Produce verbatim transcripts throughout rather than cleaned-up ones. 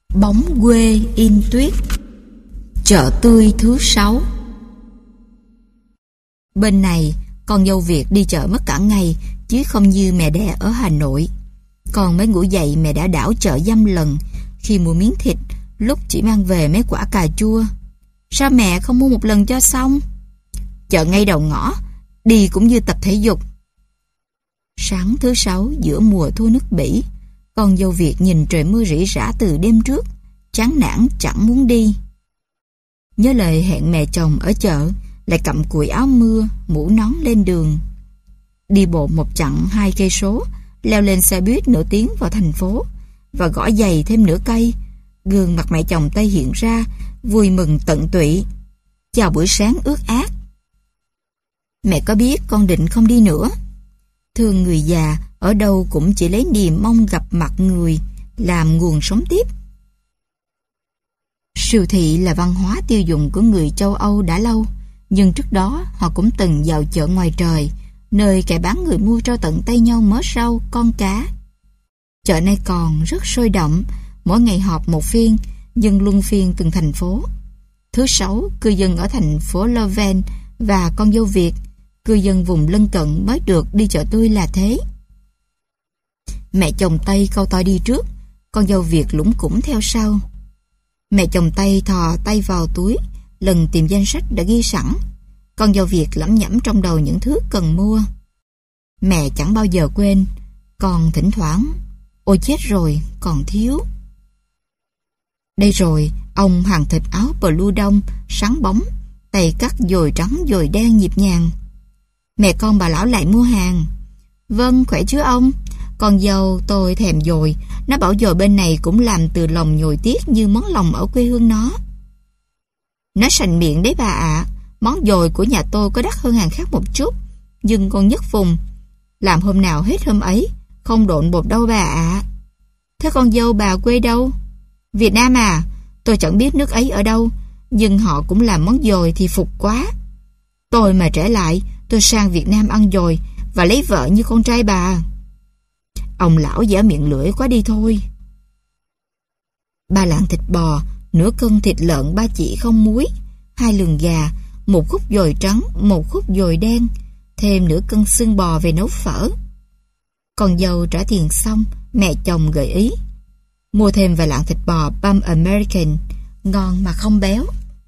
Bóng quê in tuyết. Chợ tươi thứ sáu. Bên này, con dâu Việt đi chợ mất cả ngày, chứ không như mẹ đẻ ở Hà Nội. Còn mới ngủ dậy mẹ đã đảo chợ dăm lần. Khi mua miếng thịt, lúc chỉ mang về mấy quả cà chua. Sao mẹ không mua một lần cho xong? Chợ ngay đầu ngõ, đi cũng như tập thể dục. Sáng thứ sáu giữa mùa thu nước Bỉ, con dâu Việt nhìn trời mưa rỉ rả từ đêm trước, chán nản chẳng muốn đi. Nhớ lời hẹn mẹ chồng ở chợ, lại cặm cụi áo mưa, mũ nón lên đường. Đi bộ một chặng hai cây số, leo lên xe buýt nửa tiếng vào thành phố, và gõ giày thêm nửa cây. Gương mặt mẹ chồng Tây hiện ra, vui mừng tận tụy. Chào buổi sáng ướt át. Mẹ có biết con định không đi nữa. Thương người già, ở đâu cũng chỉ lấy niềm mong gặp mặt người làm nguồn sống tiếp. Siêu thị là văn hóa tiêu dùng của người châu Âu đã lâu, nhưng trước đó họ cũng từng vào chợ ngoài trời, nơi kẻ bán người mua trao tận tay nhau mớ rau, con cá. Chợ này còn rất sôi động, mỗi ngày họp một phiên, dân luân phiên từng thành phố. Thứ sáu, cư dân ở thành phố Leuven và con dâu Việt, cư dân vùng lân cận mới được đi chợ tươi là thế. Mẹ chồng Tây câu toi đi trước, con dâu Việt lủng củng theo sau. Mẹ chồng Tây thò tay vào túi, lần tìm danh sách đã ghi sẵn. Con dâu Việt lẩm nhẩm trong đầu những thứ cần mua. Mẹ chẳng bao giờ quên, còn thỉnh thoảng, ôi chết rồi, còn thiếu. Đây rồi, ông hàng thịt áo blue đông, sáng bóng, tay cắt dồi trắng dồi đen nhịp nhàng. Mẹ con bà lão lại mua hàng. Vâng, khỏe chứ ông? Con dâu tôi thèm dồi, nó bảo dồi bên này cũng làm từ lòng nhồi tiết như món lòng ở quê hương nó. Nó sành miệng đấy bà ạ. À. Món dồi của nhà tôi có đắt hơn hàng khác một chút, nhưng con nhất vùng. Làm hôm nào hết hôm ấy, không độn bột đâu bà ạ. À. Thế con dâu bà quê đâu? Việt Nam à? Tôi chẳng biết nước ấy ở đâu, nhưng họ cũng làm món dồi thì phục quá. Tôi mà trở lại, tôi sang Việt Nam ăn dồi và lấy vợ như con trai bà. Ông lão dở miệng lưỡi quá đi thôi. Ba lạng thịt bò, nửa cân thịt lợn ba chỉ không muối, hai lườn gà, một khúc dồi trắng, một khúc dồi đen, thêm nửa cân xương bò về nấu phở. Con dâu trả tiền xong, mẹ chồng gợi ý mua thêm vài lạng thịt bò Bum American, ngon mà không béo.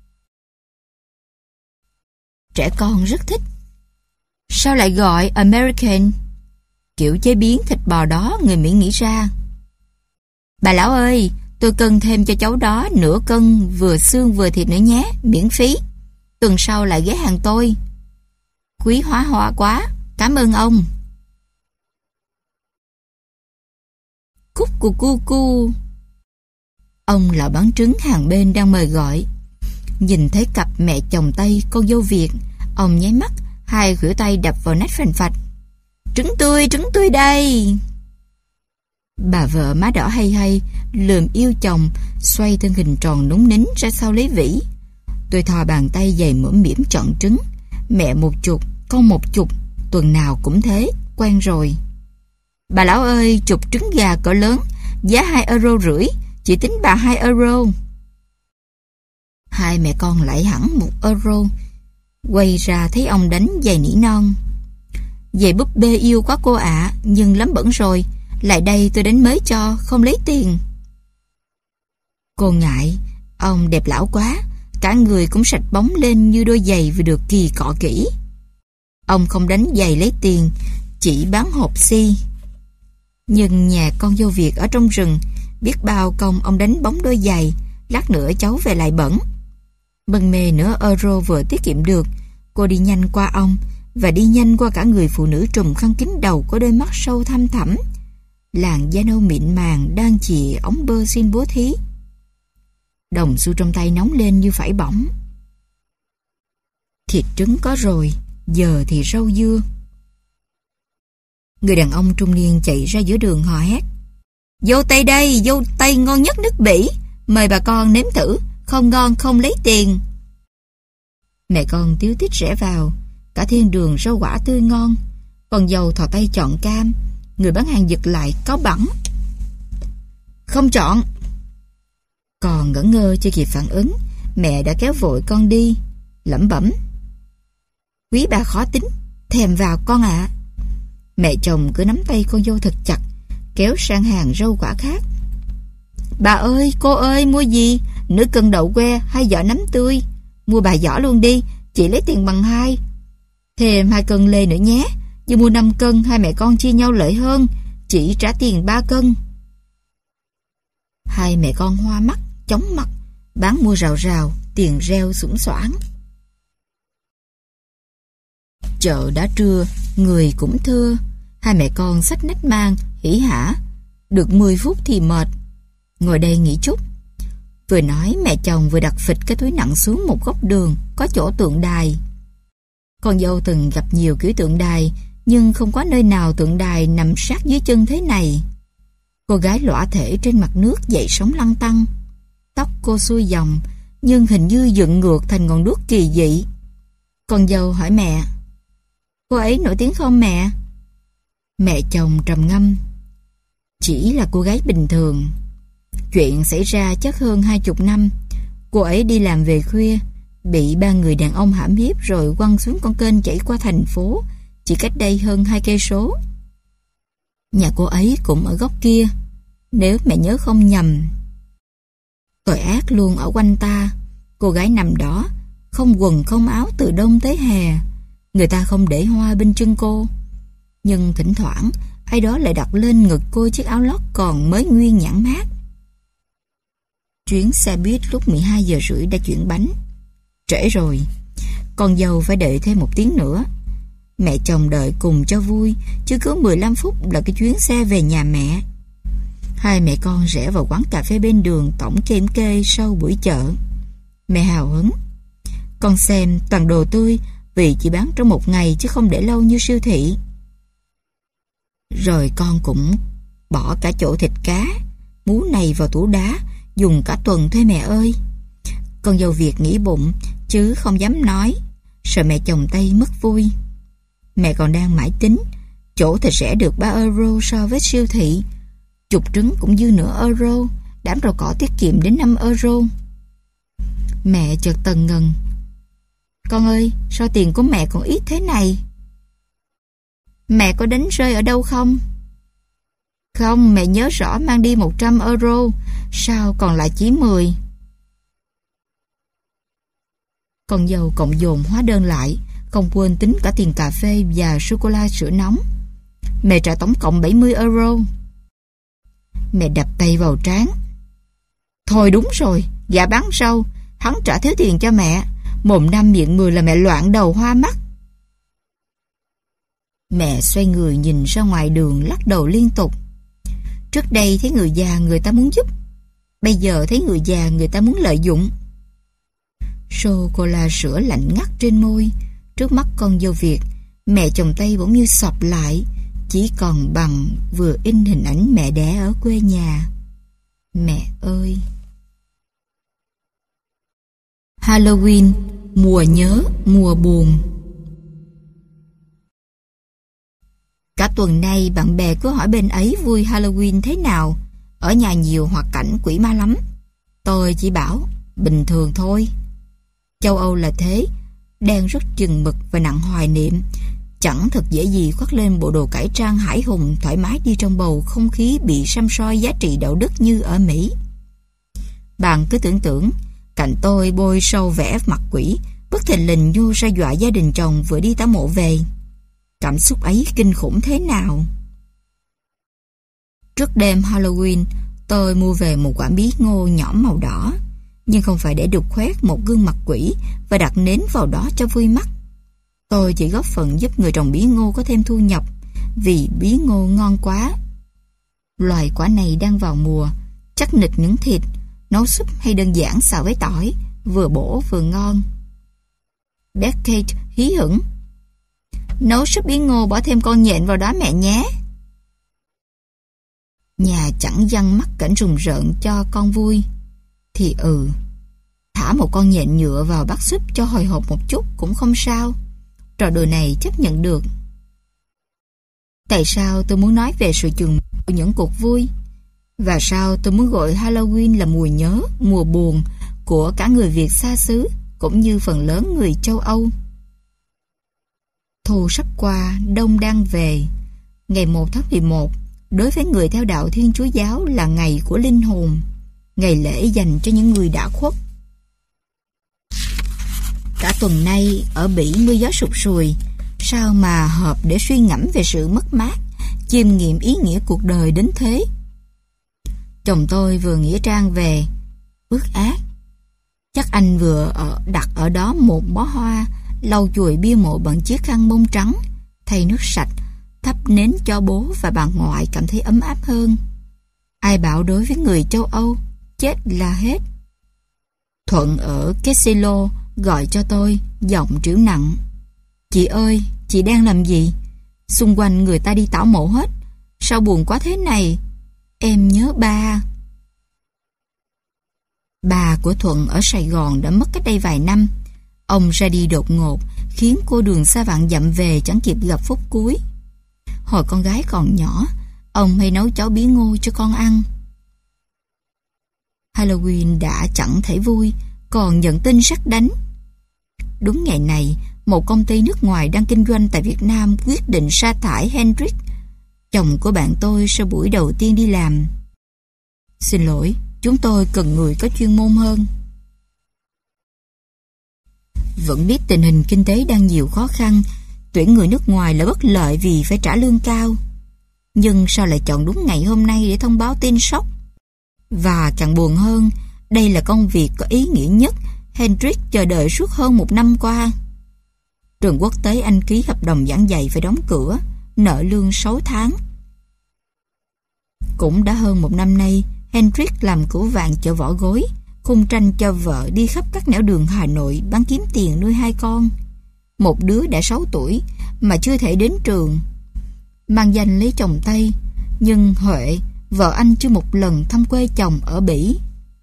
Trẻ con rất thích. Sao lại gọi American? Kiểu chế biến thịt bò đó người Mỹ nghĩ ra. Bà lão ơi, tôi cân thêm cho cháu đó nửa cân vừa xương vừa thịt nữa nhé, miễn phí. Tuần sau lại ghé hàng tôi. Quý hóa hoa quá, cảm ơn ông. Cúc cu cu cu. Ông lão bán trứng hàng bên đang mời gọi. Nhìn thấy cặp mẹ chồng Tây con dâu Việt, ông nháy mắt, hai khuỷu tay đập vào nách phành phạch. Trứng tươi, trứng tươi đây. Bà vợ má đỏ hay hay lườm yêu chồng, xoay thân hình tròn núng nính ra sau lấy vỉ. Tôi thò bàn tay dày mõm mỉm chọn trứng. Mẹ một chục, con một chục, tuần nào cũng thế, quen rồi. Bà lão ơi, chục trứng gà cỡ lớn, giá hai euro rưỡi, chỉ tính bà hai euro. Hai mẹ con lại hẳn một euro. Quay ra thấy ông đánh giày nỉ non. Giày búp bê yêu quá cô ạ, à, nhưng lắm bẩn rồi. Lại đây tôi đánh mới cho, không lấy tiền. Cô ngại, ông đẹp lão quá, cả người cũng sạch bóng lên như đôi giày vừa được kỳ cọ kỹ. Ông không đánh giày lấy tiền, chỉ bán hộp xi. Nhưng nhà con dâu Việt ở trong rừng, biết bao công ông đánh bóng đôi giày, lát nữa cháu về lại bẩn. Bần mề nửa euro vừa tiết kiệm được, cô đi nhanh qua ông, và đi nhanh qua cả người phụ nữ trùm khăn kín đầu có đôi mắt sâu thăm thẳm, làn da nâu mịn màng đang chì ống bơ xin bố thí. Đồng xu trong tay nóng lên như phải bỏng. Thịt trứng có rồi, giờ thì rau dưa. Người đàn ông trung niên chạy ra giữa đường hò hét. Dâu tây đây, dâu tây ngon nhất nước Bỉ, mời bà con nếm thử, không ngon không lấy tiền. Mẹ con tíu tít rẽ vào, cả thiên đường rau quả tươi ngon. Con dâu thò tay chọn cam, người bán hàng giật lại cáu bẳn. Không chọn. Còn ngẩn ngơ chưa kịp phản ứng, mẹ đã kéo vội con đi, lẩm bẩm: "Quý bà khó tính, thèm vào con ạ." À. Mẹ chồng cứ nắm tay con dâu thật chặt, kéo sang hàng rau quả khác. "Bà ơi, cô ơi, mua gì? Nửa cân đậu que hay giỏ nấm tươi? Mua bà giỏ luôn đi, chị lấy tiền bằng hai. Thêm hai cân lê nữa nhé. Chứ mua năm cân hai mẹ con chia nhau lợi hơn, chị trả tiền ba cân." Hai mẹ con hoa mắt, chóng mặt, bán mua rào rào, tiền reo xủng xoảng. Chợ đã trưa, người cũng thưa. Hai mẹ con xách nách mang, hỉ hả. Được mười phút thì mệt. Ngồi đây nghỉ chút. Vừa nói mẹ chồng vừa đặt phịch cái túi nặng xuống một góc đường, có chỗ tượng đài. Con dâu từng gặp nhiều kiểu tượng đài, nhưng không có nơi nào tượng đài nằm sát dưới chân thế này. Cô gái lõa thể trên mặt nước dậy sóng lăn tăn. Tóc cô xuôi dòng, nhưng hình như dựng ngược thành ngọn đuốc kỳ dị. Con dâu hỏi mẹ: "Cô ấy nổi tiếng không mẹ?" Mẹ chồng trầm ngâm: "Chỉ là cô gái bình thường. Chuyện xảy ra chắc hơn hai chục năm. Cô ấy đi làm về khuya, bị ba người đàn ông hãm hiếp rồi quăng xuống con kênh chảy qua thành phố, chỉ cách đây hơn hai cây số. Nhà cô ấy cũng ở góc kia, nếu mẹ nhớ không nhầm. Tội ác luôn ở quanh ta. Cô gái nằm đó, không quần không áo từ đông tới hè. Người ta không để hoa bên chân cô, nhưng thỉnh thoảng ai đó lại đặt lên ngực cô chiếc áo lót còn mới nguyên nhẵn mát." Chuyến xe buýt lúc mười hai giờ rưỡi đã chuyển bánh. Trễ rồi, con dâu phải đợi thêm một tiếng nữa. Mẹ chồng đợi cùng cho vui, chứ cứ mười lăm phút là cái chuyến xe về nhà mẹ. Hai mẹ con rẽ vào quán cà phê bên đường tổng kiểm kê sau buổi chợ. Mẹ hào hứng: "Con xem toàn đồ tươi, vì chỉ bán trong một ngày chứ không để lâu như siêu thị." Rồi con cũng bỏ cả chỗ thịt cá, mú này vào tủ đá, dùng cả tuần thôi mẹ ơi. Con dâu Việt nghĩ bụng, chứ không dám nói, sợ mẹ chồng Tây mất vui. Mẹ còn đang mãi tính, chỗ thịt rẻ được ba euro so với siêu thị. Chục trứng cũng dư nửa euro, đám rau cỏ tiết kiệm đến năm euro. Mẹ chợt tần ngần: "Con ơi, sao tiền của mẹ còn ít thế này? Mẹ có đánh rơi ở đâu không?" "Không, mẹ nhớ rõ mang đi một trăm euro, sao còn lại chỉ mười?" Con dâu cộng dồn hóa đơn lại, không quên tính cả tiền cà phê và sô-cô-la sữa nóng. Mẹ trả tổng cộng bảy mươi euro. Mẹ đập tay vào trán: "Thôi đúng rồi, gã bán rau, hắn trả thiếu tiền cho mẹ. Mồm năm miệng mười là mẹ loạn đầu hoa mắt." Mẹ xoay người nhìn ra ngoài đường, lắc đầu liên tục. Trước đây thấy người già người ta muốn giúp, bây giờ thấy người già người ta muốn lợi dụng. Sô-cô-la sữa lạnh ngắt trên môi. Trước mắt con dâu Việt, mẹ chồng Tây bỗng như sọp lại, chỉ còn bằng vừa in hình ảnh mẹ đẻ ở quê nhà. Mẹ ơi! Halloween, mùa nhớ, mùa buồn. Cả tuần nay bạn bè cứ hỏi bên ấy vui Halloween thế nào, ở nhà nhiều hoạt cảnh quỷ ma lắm. Tôi chỉ bảo bình thường thôi. Châu Âu là thế, đang rất chừng mực và nặng hoài niệm, chẳng thật dễ gì khoác lên bộ đồ cải trang hải hùng thoải mái đi trong bầu không khí bị săm soi giá trị đạo đức như ở Mỹ. Bạn cứ tưởng tượng cạnh tôi bôi sâu vẽ mặt quỷ, bất thình lình nhô ra dọa gia đình chồng vừa đi tả mộ về. Cảm xúc ấy kinh khủng thế nào? Trước đêm Halloween, tôi mua về một quả bí ngô nhỏ màu đỏ, nhưng không phải để đục khoét một gương mặt quỷ và đặt nến vào đó cho vui mắt. Tôi chỉ góp phần giúp người trồng bí ngô có thêm thu nhập, vì bí ngô ngon quá. Loài quả này đang vào mùa, chắc nịch những thịt, nấu súp hay đơn giản xào với tỏi, vừa bổ vừa ngon. Bé Kate hí hửng: "Nấu súp bí ngô bỏ thêm con nhện vào đó mẹ nhé." Nhà chẳng dăng mắt cảnh rùng rợn cho con vui thì ừ, thả một con nhện nhựa vào bát súp cho hồi hộp một chút cũng không sao. Trò đùa này chấp nhận được. Tại sao tôi muốn nói về sự chừng của những cuộc vui? Và sao tôi muốn gọi Halloween là mùa nhớ, mùa buồn của cả người Việt xa xứ, cũng như phần lớn người châu Âu. Thu sắp qua, đông đang về. Ngày một tháng mười một, đối với người theo đạo Thiên Chúa giáo là ngày của linh hồn, ngày lễ dành cho những người đã khuất. Cả tuần nay ở Bỉ mưa gió sụt sùi, sao mà hợp để suy ngẫm về sự mất mát, chiêm nghiệm ý nghĩa cuộc đời đến thế. Chồng tôi vừa nghĩa trang về, ước ác. Chắc anh vừa ở, đặt ở đó một bó hoa, lau chùi bia mộ bằng chiếc khăn bông trắng, thay nước sạch, thắp nến cho bố và bà ngoại cảm thấy ấm áp hơn. Ai bảo đối với người châu Âu, chết là hết. Thuận ở Kesselo gọi cho tôi, giọng trĩu nặng. Chị ơi, chị đang làm gì? Xung quanh người ta đi tảo mộ hết. Sao buồn quá thế này? Em nhớ ba. Bà của Thuận ở Sài Gòn đã mất cách đây vài năm. Ông ra đi đột ngột, khiến cô đường xa vạn dặm về chẳng kịp gặp phút cuối. Hồi con gái còn nhỏ, ông hay nấu cháo bí ngô cho con ăn. Halloween đã chẳng thể vui, còn nhận tin sét đánh. Đúng ngày này, một công ty nước ngoài đang kinh doanh tại Việt Nam quyết định sa thải Hendrik, chồng của bạn tôi sau buổi đầu tiên đi làm. Xin lỗi, chúng tôi cần người có chuyên môn hơn. Vẫn biết tình hình kinh tế đang nhiều khó khăn, tuyển người nước ngoài là bất lợi vì phải trả lương cao. Nhưng sao lại chọn đúng ngày hôm nay để thông báo tin sốc? Và càng buồn hơn, đây là công việc có ý nghĩa nhất Hendrik chờ đợi suốt hơn một năm qua. Trường quốc tế anh ký hợp đồng giảng dạy phải đóng cửa, nợ lương sáu tháng. Cũng đã hơn một năm nay, Hendrik làm cửu vạn chợ vỏ gối, khung tranh cho vợ đi khắp các nẻo đường Hà Nội bán kiếm tiền nuôi hai con. Một đứa đã sáu tuổi mà chưa thể đến trường, mang danh lấy chồng Tây, nhưng Huệ, vợ anh chưa một lần thăm quê chồng ở Bỉ.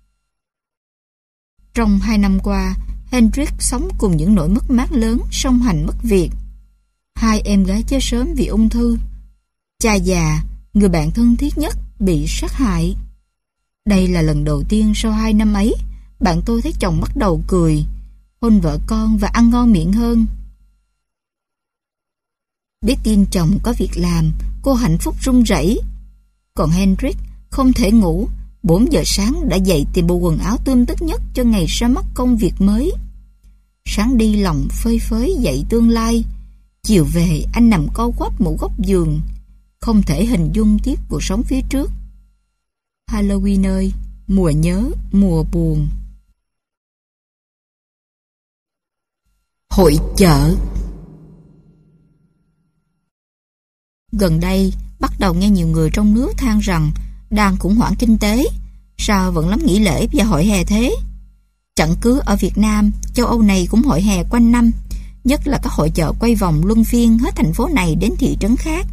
Trong hai năm qua, Hendrik sống cùng những nỗi mất mát lớn song hành mất việc. Hai em gái chết sớm vì ung thư. Cha già, người bạn thân thiết nhất, bị sát hại. Đây là lần đầu tiên sau hai năm ấy, bạn tôi thấy chồng bắt đầu cười, hôn vợ con và ăn ngon miệng hơn. Biết tin chồng có việc làm, cô hạnh phúc run rẩy. Còn Hendrik không thể ngủ, bốn giờ sáng đã dậy tìm bộ quần áo tươm tất nhất cho ngày ra mắt công việc mới. Sáng đi lòng phơi phới dậy tương lai, chiều về anh nằm co quắp một góc giường, không thể hình dung tiếp cuộc sống phía trước. Halloween ơi, mùa nhớ, mùa buồn. Hội chợ. Gần đây, bắt đầu nghe nhiều người trong nước than rằng đang khủng hoảng kinh tế, sao vẫn lắm nghỉ lễ và hội hè thế? Chẳng cứ ở Việt Nam, châu Âu này cũng hội hè quanh năm, nhất là các hội chợ quay vòng luân phiên hết thành phố này đến thị trấn khác.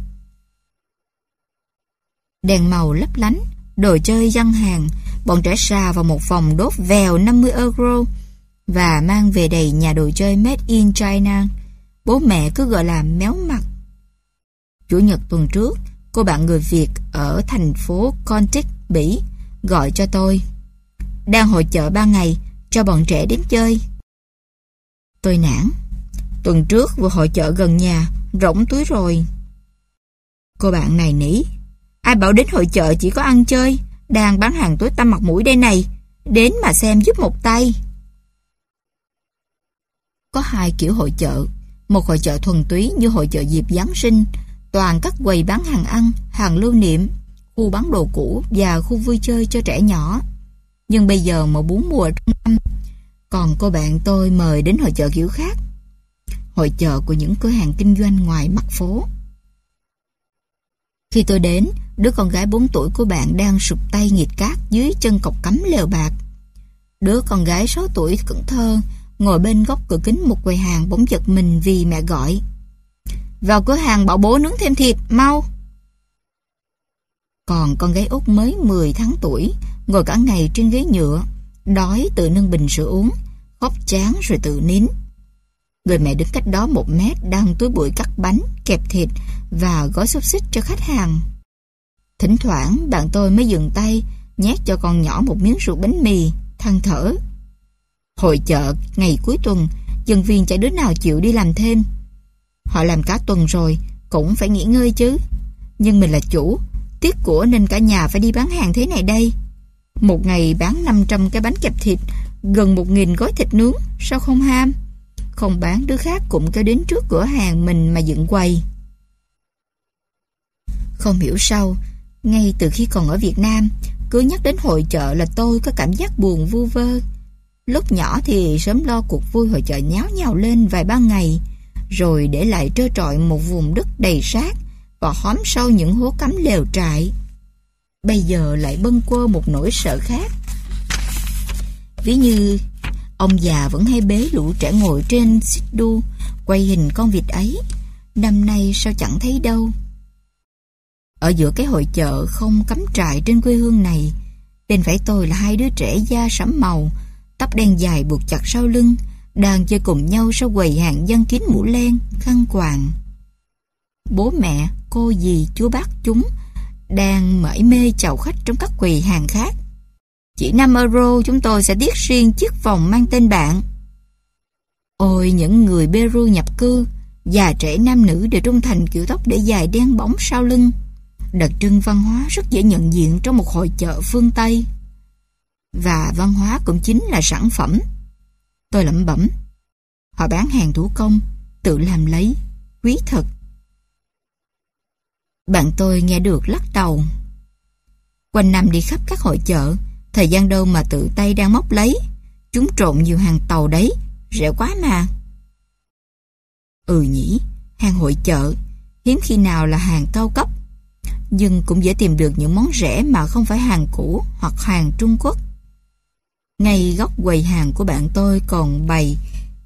Đèn màu lấp lánh, đồ chơi giăng hàng, bọn trẻ xà vào một vòng đốt vèo năm mươi euro và mang về đầy nhà đồ chơi made in China. Bố mẹ cứ gọi là méo mặt. Chủ nhật tuần trước, cô bạn người Việt ở thành phố Contic, Bỉ gọi cho tôi. Đang hội chợ ba ngày, cho bọn trẻ đến chơi. Tôi nản. Tuần trước vừa hội chợ gần nhà, rỗng túi rồi. Cô bạn này nỉ. Ai bảo đến hội chợ chỉ có ăn chơi, đang bán hàng tối tăm mặt mũi đây này. Đến mà xem giúp một tay. Có hai kiểu hội chợ. Một hội chợ thuần túy như hội chợ dịp Giáng sinh, toàn các quầy bán hàng ăn, hàng lưu niệm, khu bán đồ cũ và khu vui chơi cho trẻ nhỏ. Nhưng bây giờ mà bốn mùa trong năm. Còn cô bạn tôi mời đến hội chợ kiểu khác. Hội chợ của những cửa hàng kinh doanh ngoài mặt phố. Khi tôi đến, đứa con gái bốn tuổi của bạn đang sụp tay nghịch cát dưới chân cọc cắm lều bạc. Đứa con gái sáu tuổi cẩn thơ ngồi bên góc cửa kính một quầy hàng bỗng giật mình vì mẹ gọi. Vào cửa hàng bảo bố nướng thêm thịt, mau. Còn con gái út mới mười tháng tuổi, ngồi cả ngày trên ghế nhựa, đói tự nâng bình sữa uống, khóc chán rồi tự nín. Người mẹ đứng cách đó một mét đang túi bụi cắt bánh, kẹp thịt và gói xúc xích cho khách hàng. Thỉnh thoảng bạn tôi mới dừng tay, nhét cho con nhỏ một miếng ruột bánh mì, than thở. Hội chợ ngày cuối tuần, nhân viên chả đứa nào chịu đi làm thêm. Họ làm cả tuần rồi, cũng phải nghỉ ngơi chứ. Nhưng mình là chủ, tiếc của nên cả nhà phải đi bán hàng thế này đây. Một ngày bán năm trăm cái bánh kẹp thịt, gần một nghìn gói thịt nướng, sao không ham? Không bán đứa khác cũng kéo đến trước cửa hàng mình mà dựng quầy. Không hiểu sao, ngay từ khi còn ở Việt Nam, cứ nhắc đến hội chợ là tôi có cảm giác buồn vu vơ. Lúc nhỏ thì sớm lo cuộc vui hội chợ nháo nhào lên vài ba ngày, rồi để lại trơ trọi một vùng đất đầy rác và hóm sâu những hố cắm lều trại. Bây giờ lại bâng quơ một nỗi sợ khác. Ví như ông già vẫn hay bế lũ trẻ ngồi trên xích đu quay hình con vịt ấy. Năm nay sao chẳng thấy đâu. Ở giữa cái hội chợ không cắm trại trên quê hương này, bên phải tôi là hai đứa trẻ da sẫm màu, tóc đen dài buộc chặt sau lưng, đang chơi cùng nhau sau quầy hàng giăng kín mũ len, khăn quàng. Bố mẹ, cô dì, chú bác chúng đang mải mê chào khách trong các quầy hàng khác. Chỉ năm euro chúng tôi sẽ tiếc riêng chiếc vòng mang tên bạn. Ôi, những người Peru nhập cư, già trẻ nam nữ đều trung thành kiểu tóc để dài đen bóng sau lưng. Đặc trưng văn hóa rất dễ nhận diện trong một hội chợ phương Tây. Và văn hóa cũng chính là sản phẩm. Tôi lẩm bẩm. Họ bán hàng thủ công, tự làm lấy, quý thật. Bạn tôi nghe được lắc đầu. Quanh năm đi khắp các hội chợ, thời gian đâu mà tự tay đang móc lấy. Chúng trộn nhiều hàng tàu đấy, rẻ quá mà. Ừ nhỉ, hàng hội chợ, hiếm khi nào là hàng cao cấp. Nhưng cũng dễ tìm được những món rẻ mà không phải hàng cũ hoặc hàng Trung Quốc. Ngay góc quầy hàng của bạn tôi còn bày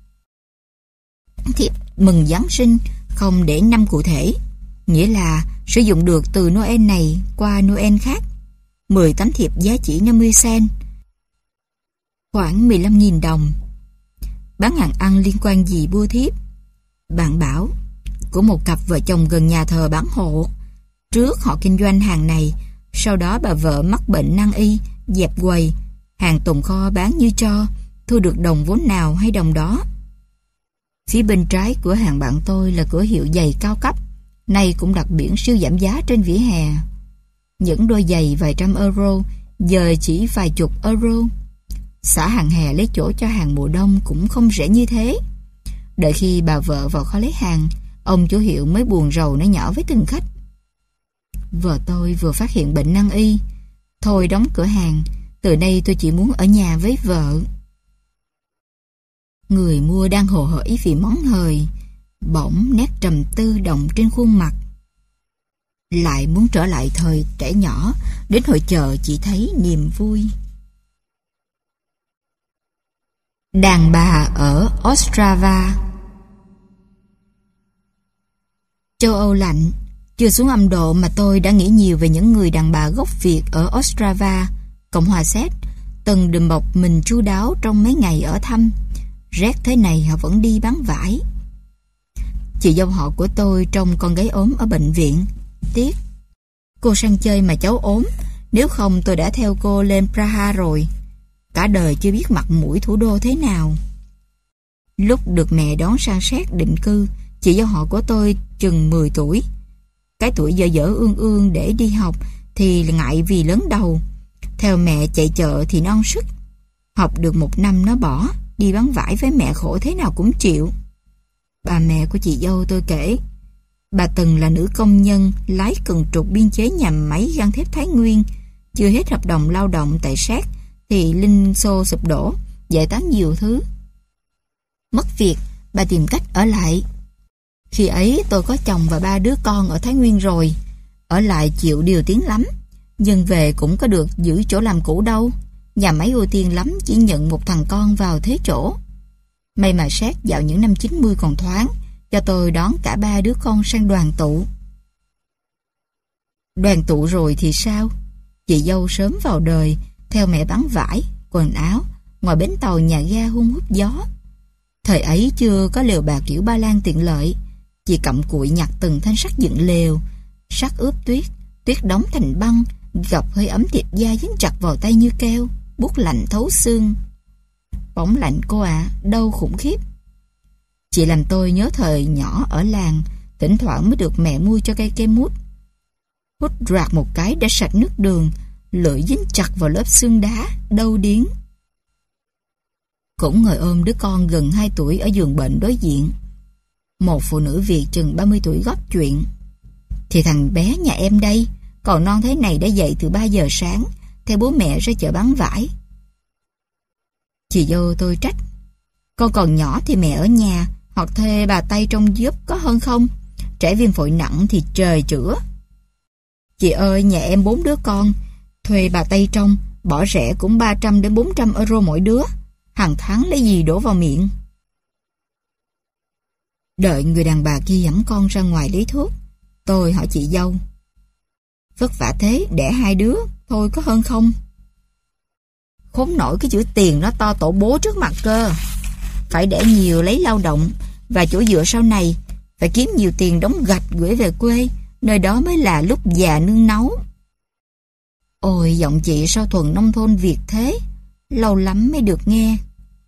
thiệp mừng Giáng sinh không để năm cụ thể, nghĩa là sử dụng được từ Noel này qua Noel khác. mười tấm thiệp giá chỉ năm mươi sen, khoảng mười lăm nghìn đồng. Bán hàng ăn liên quan gì bua thiếp? Bạn bảo của một cặp vợ chồng gần nhà thờ bán hộ. Trước họ kinh doanh hàng này, sau đó bà vợ mắc bệnh nan y, dẹp quầy, hàng tồn kho bán như cho, thu được đồng vốn nào hay đồng đó. Phía bên trái cửa hàng bạn tôi là cửa hiệu giày cao cấp, nay cũng đặt biển siêu giảm giá trên vỉa hè. Những đôi giày vài trăm euro, giờ chỉ vài chục euro. Xả hàng hè lấy chỗ cho hàng mùa đông cũng không rẻ như thế. Đợi khi bà vợ vào kho lấy hàng, ông chủ hiệu mới buồn rầu nói nhỏ với từng khách. Vợ tôi vừa phát hiện bệnh nan y. Thôi đóng cửa hàng, từ nay tôi chỉ muốn ở nhà với vợ. Người mua đang hồ hởi vì món hời, bỗng nét trầm tư đọng trên khuôn mặt. Lại muốn trở lại thời trẻ nhỏ, đến hội chợ chỉ thấy niềm vui. Đàn bà ở Ostrava. Châu Âu lạnh, chưa xuống âm độ mà tôi đã nghĩ nhiều về những người đàn bà gốc Việt ở Ostrava, Cộng hòa Séc, từng đùm bọc mình chu đáo trong mấy ngày ở thăm. Rét thế này họ vẫn đi bán vải. Chị dâu họ của tôi trông con gái ốm ở bệnh viện. Tiếc, cô sang chơi mà cháu ốm, nếu không tôi đã theo cô lên Praha rồi. Cả đời chưa biết mặt mũi thủ đô thế nào. Lúc được mẹ đón sang Séc định cư, chị dâu họ của tôi chừng mười tuổi. Cái tuổi dở dở ương ương để đi học thì ngại vì lớn đầu. Theo mẹ chạy chợ thì non sức. Học được một năm nó bỏ, đi bán vải với mẹ khổ thế nào cũng chịu. Bà mẹ của chị dâu tôi kể, bà từng là nữ công nhân lái cần trục biên chế nhà máy gang thép Thái Nguyên. Chưa hết hợp đồng lao động tại Séc thì Liên Xô sụp đổ, giải tán nhiều thứ. Mất việc, bà tìm cách ở lại. Khi ấy tôi có chồng và ba đứa con ở Thái Nguyên rồi. Ở lại chịu điều tiếng lắm, nhưng về cũng có được giữ chỗ làm cũ đâu. Nhà máy ưu tiên lắm chỉ nhận một thằng con vào thế chỗ. May mà Séc dạo những năm chín mươi còn thoáng, cho tôi đón cả ba đứa con sang đoàn tụ. Đoàn tụ rồi thì sao? Chị dâu sớm vào đời, theo mẹ bán vải, quần áo, ngoài bến tàu nhà ga hun hút gió. Thời ấy chưa có lều bạt kiểu Ba Lan tiện lợi, chị cặm cụi nhặt từng thanh sắt dựng lều, sắt ướp tuyết, tuyết đóng thành băng, gặp hơi ấm thịt da dính chặt vào tay như keo, buốt lạnh thấu xương. Bỗng lạnh cô ạ, à, đau khủng khiếp. Chị làm tôi nhớ thời nhỏ ở làng, thỉnh thoảng mới được mẹ mua cho cây kem mút. Hút rạc một cái đã sạch nước đường, lưỡi dính chặt vào lớp xương đá, đau điếng. Cũng ngồi ôm đứa con gần hai tuổi ở giường bệnh đối diện. Một phụ nữ Việt chừng ba mươi tuổi góp chuyện. Thì thằng bé nhà em đây, còn non thế này đã dậy từ ba giờ sáng, theo bố mẹ ra chợ bán vải. Chị dâu tôi trách. Con còn nhỏ thì mẹ ở nhà, hoặc thuê bà Tây trông giúp có hơn không? Trẻ viêm phổi nặng thì trời chữa. Chị ơi, nhà em bốn đứa con, thuê bà Tây trông, bỏ rẻ cũng ba trăm đến bốn trăm euro mỗi đứa. Hàng tháng lấy gì đổ vào miệng. Đợi người đàn bà kia dẫn con ra ngoài lấy thuốc, tôi hỏi chị dâu. Vất vả thế, đẻ hai đứa, thôi có hơn không? Khốn nổi, cái chữ tiền nó to tổ bố trước mặt cơ. Phải đẻ nhiều lấy lao động, và chỗ dựa sau này, phải kiếm nhiều tiền đóng gạch gửi về quê, nơi đó mới là lúc già nương náu. Ôi, giọng chị sao thuần nông thôn Việt thế, lâu lắm mới được nghe.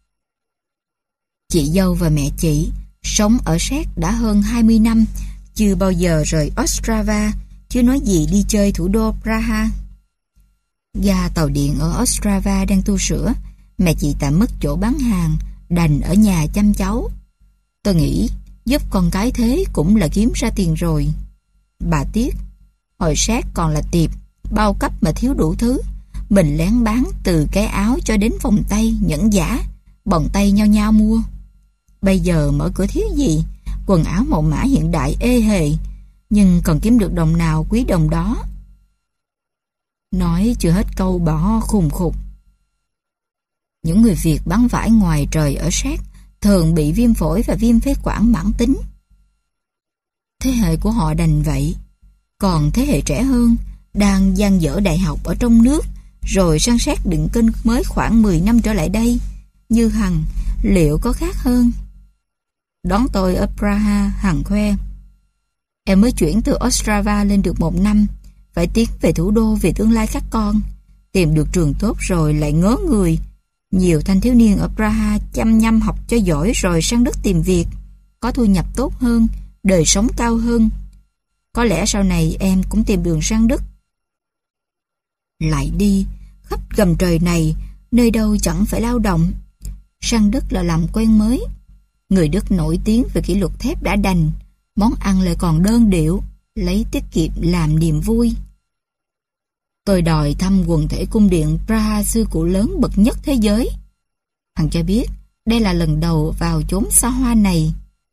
Chị dâu và mẹ chị sống ở Séc đã hơn hai mươi năm, chưa bao giờ rời Ostrava, chứ nói gì đi chơi thủ đô Praha. Ga tàu điện ở Ostrava đang tu sửa, mẹ chị tạm mất chỗ bán hàng, đành ở nhà chăm cháu. Tôi nghĩ giúp con cái thế cũng là kiếm ra tiền rồi. Bà tiếc, hồi Séc còn là tiệp, bao cấp mà thiếu đủ thứ. Mình lén bán từ cái áo cho đến vòng tay, nhẫn giả, bồng tay nhau nhau mua. Bây giờ mở cửa thiếu gì, quần áo mẫu mã hiện đại ê hề, nhưng còn kiếm được đồng nào quý đồng đó. Nói chưa hết câu bà ho khùng khục. Những người Việt bán vải ngoài trời ở Séc thường bị viêm phổi và viêm phế quản mãn tính. Thế hệ của họ đành vậy, còn thế hệ trẻ hơn đang dang dở đại học ở trong nước rồi sang Séc định cân mới khoảng mười năm trở lại đây, như Hằng liệu có khác hơn? Đón tôi ở Praha, Hằng khoe. Em mới chuyển từ Ostrava lên được một năm, phải tiến về thủ đô vì tương lai các con. Tìm được trường tốt rồi lại ngớ người. Nhiều thanh thiếu niên ở Praha chăm nhăm học cho giỏi rồi sang Đức tìm việc, có thu nhập tốt hơn, đời sống cao hơn. Có lẽ sau này em cũng tìm đường sang Đức. Lại đi, khắp gầm trời này, nơi đâu chẳng phải lao động. Sang Đức là làm quen mới. Người Đức nổi tiếng về kỷ luật thép đã đành, món ăn lại còn đơn điệu, lấy tiết kiệm làm niềm vui. Tôi đòi thăm quần thể cung điện Praha xưa cụ lớn bậc nhất thế giới. Hằng cho biết đây là lần đầu vào chốn xa hoa này.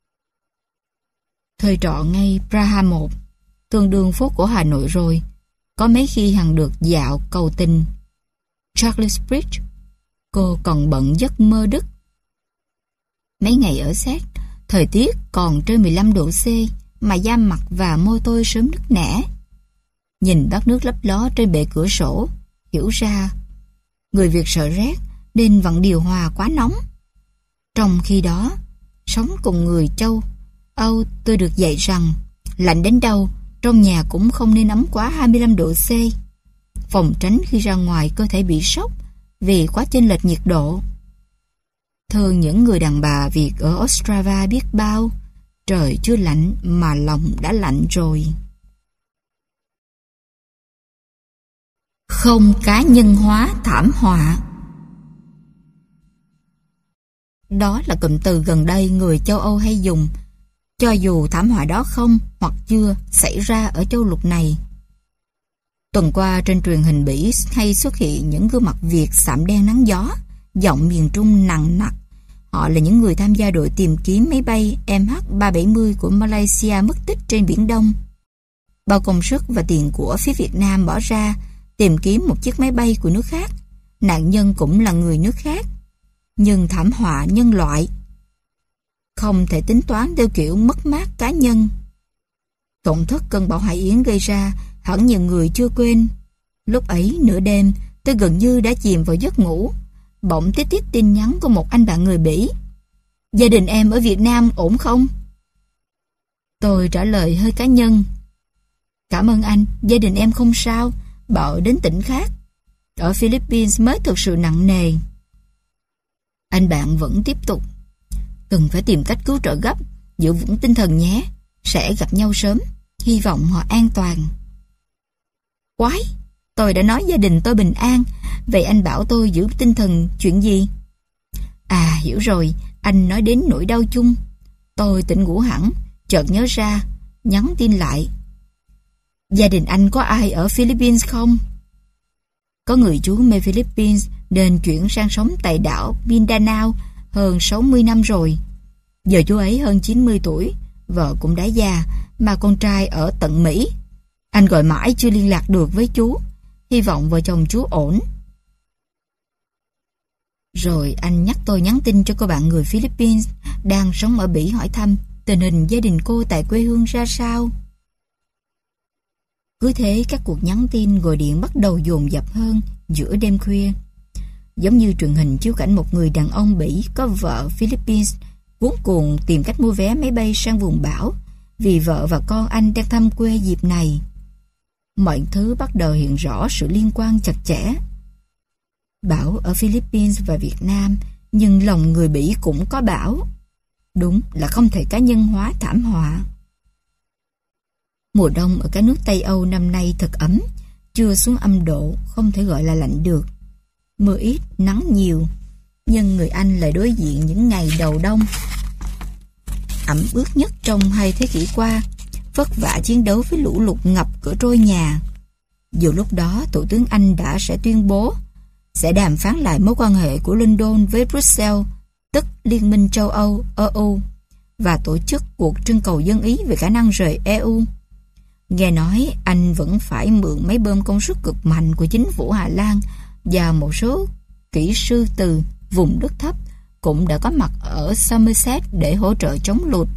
Thuê trọ ngay Praha một, tương đương phố cổ Hà Nội rồi. Có mấy khi Hằng được dạo cầu tình Charles Bridge. Cô còn bận giấc mơ Đức. Mấy ngày ở Séc, thời tiết còn trên mười lăm độ C, mà da mặt và môi tôi sớm nứt nẻ. Nhìn bát nước lấp ló trên bệ cửa sổ, hiểu ra người Việt sợ rét nên vặn điều hòa quá nóng. Trong khi đó, sống cùng người châu Âu, tôi được dạy rằng lạnh đến đâu trong nhà cũng không nên ấm quá hai mươi lăm độ C, phòng tránh khi ra ngoài cơ thể bị sốc vì quá chênh lệch nhiệt độ. Thương những người đàn bà Việt ở Ostrava biết bao, trời chưa lạnh mà lòng đã lạnh rồi. Không cá nhân hóa thảm họa. Đó là cụm từ gần đây người châu Âu hay dùng, cho dù thảm họa đó không hoặc chưa xảy ra ở châu lục này. Tuần qua trên truyền hình Bỉ hay xuất hiện những gương mặt Việt xạm đen nắng gió, giọng miền Trung nặng nặc. Họ là những người tham gia đội tìm kiếm máy bay M H ba bảy mươi của Malaysia mất tích trên Biển Đông. Bao công sức và tiền của phía Việt Nam bỏ ra tìm kiếm một chiếc máy bay của nước khác. Nạn nhân cũng là người nước khác. Nhưng thảm họa nhân loại không thể tính toán theo kiểu mất mát cá nhân. Tổn thất cơn bão Hải Yến gây ra hẳn nhiều người chưa quên. Lúc ấy nửa đêm tôi gần như đã chìm vào giấc ngủ. Bỗng tít tít tin nhắn của một anh bạn người Bỉ. Gia đình em ở Việt Nam ổn không? Tôi trả lời hơi cá nhân. Cảm ơn anh, gia đình em không sao. Bão đến tỉnh khác ở Philippines mới thực sự nặng nề. Anh bạn vẫn tiếp tục. Cần phải tìm cách cứu trợ gấp, giữ vững tinh thần nhé. Sẽ gặp nhau sớm, hy vọng họ an toàn. Quái, tôi đã nói gia đình tôi bình an. Vậy anh bảo tôi giữ tinh thần chuyện gì? À, hiểu rồi, anh nói đến nỗi đau chung. Tôi tỉnh ngủ hẳn, chợt nhớ ra, nhắn tin lại. Gia đình anh có ai ở Philippines không? Có người chú mê Philippines nên chuyển sang sống tại đảo Mindanao hơn sáu mươi năm rồi. Giờ chú ấy hơn chín mươi tuổi, vợ cũng đã già, mà con trai ở tận Mỹ. Anh gọi mãi chưa liên lạc được với chú. Hy vọng vợ chồng chú ổn. Rồi anh nhắc tôi nhắn tin cho cô bạn người Philippines đang sống ở Bỉ hỏi thăm tình hình gia đình cô tại quê hương ra sao. Cứ thế các cuộc nhắn tin gọi điện bắt đầu dồn dập hơn giữa đêm khuya. Giống như truyền hình chiếu cảnh một người đàn ông Bỉ có vợ Philippines cuống cuồng tìm cách mua vé máy bay sang vùng bão vì vợ và con anh đang thăm quê dịp này. Mọi thứ bắt đầu hiện rõ sự liên quan chặt chẽ. Bão ở Philippines và Việt Nam, nhưng lòng người Bỉ cũng có bão. Đúng là không thể cá nhân hóa thảm họa. Mùa đông ở các nước Tây Âu năm nay thật ấm, chưa xuống âm độ, không thể gọi là lạnh được. Mưa ít, nắng nhiều, nhưng người Anh lại đối diện những ngày đầu đông ẩm ướt nhất trong hai thế kỷ qua, vất vả chiến đấu với lũ lụt ngập cửa trôi nhà. Dù lúc đó Thủ tướng Anh đã sẽ tuyên bố sẽ đàm phán lại mối quan hệ của London với Brussels, tức Liên minh châu Âu, e u, và tổ chức cuộc trưng cầu dân Ý về khả năng rời e u. Nghe nói Anh vẫn phải mượn máy bơm công suất cực mạnh của chính phủ Hà Lan, và một số kỹ sư từ vùng đất thấp cũng đã có mặt ở Somerset để hỗ trợ chống lụt.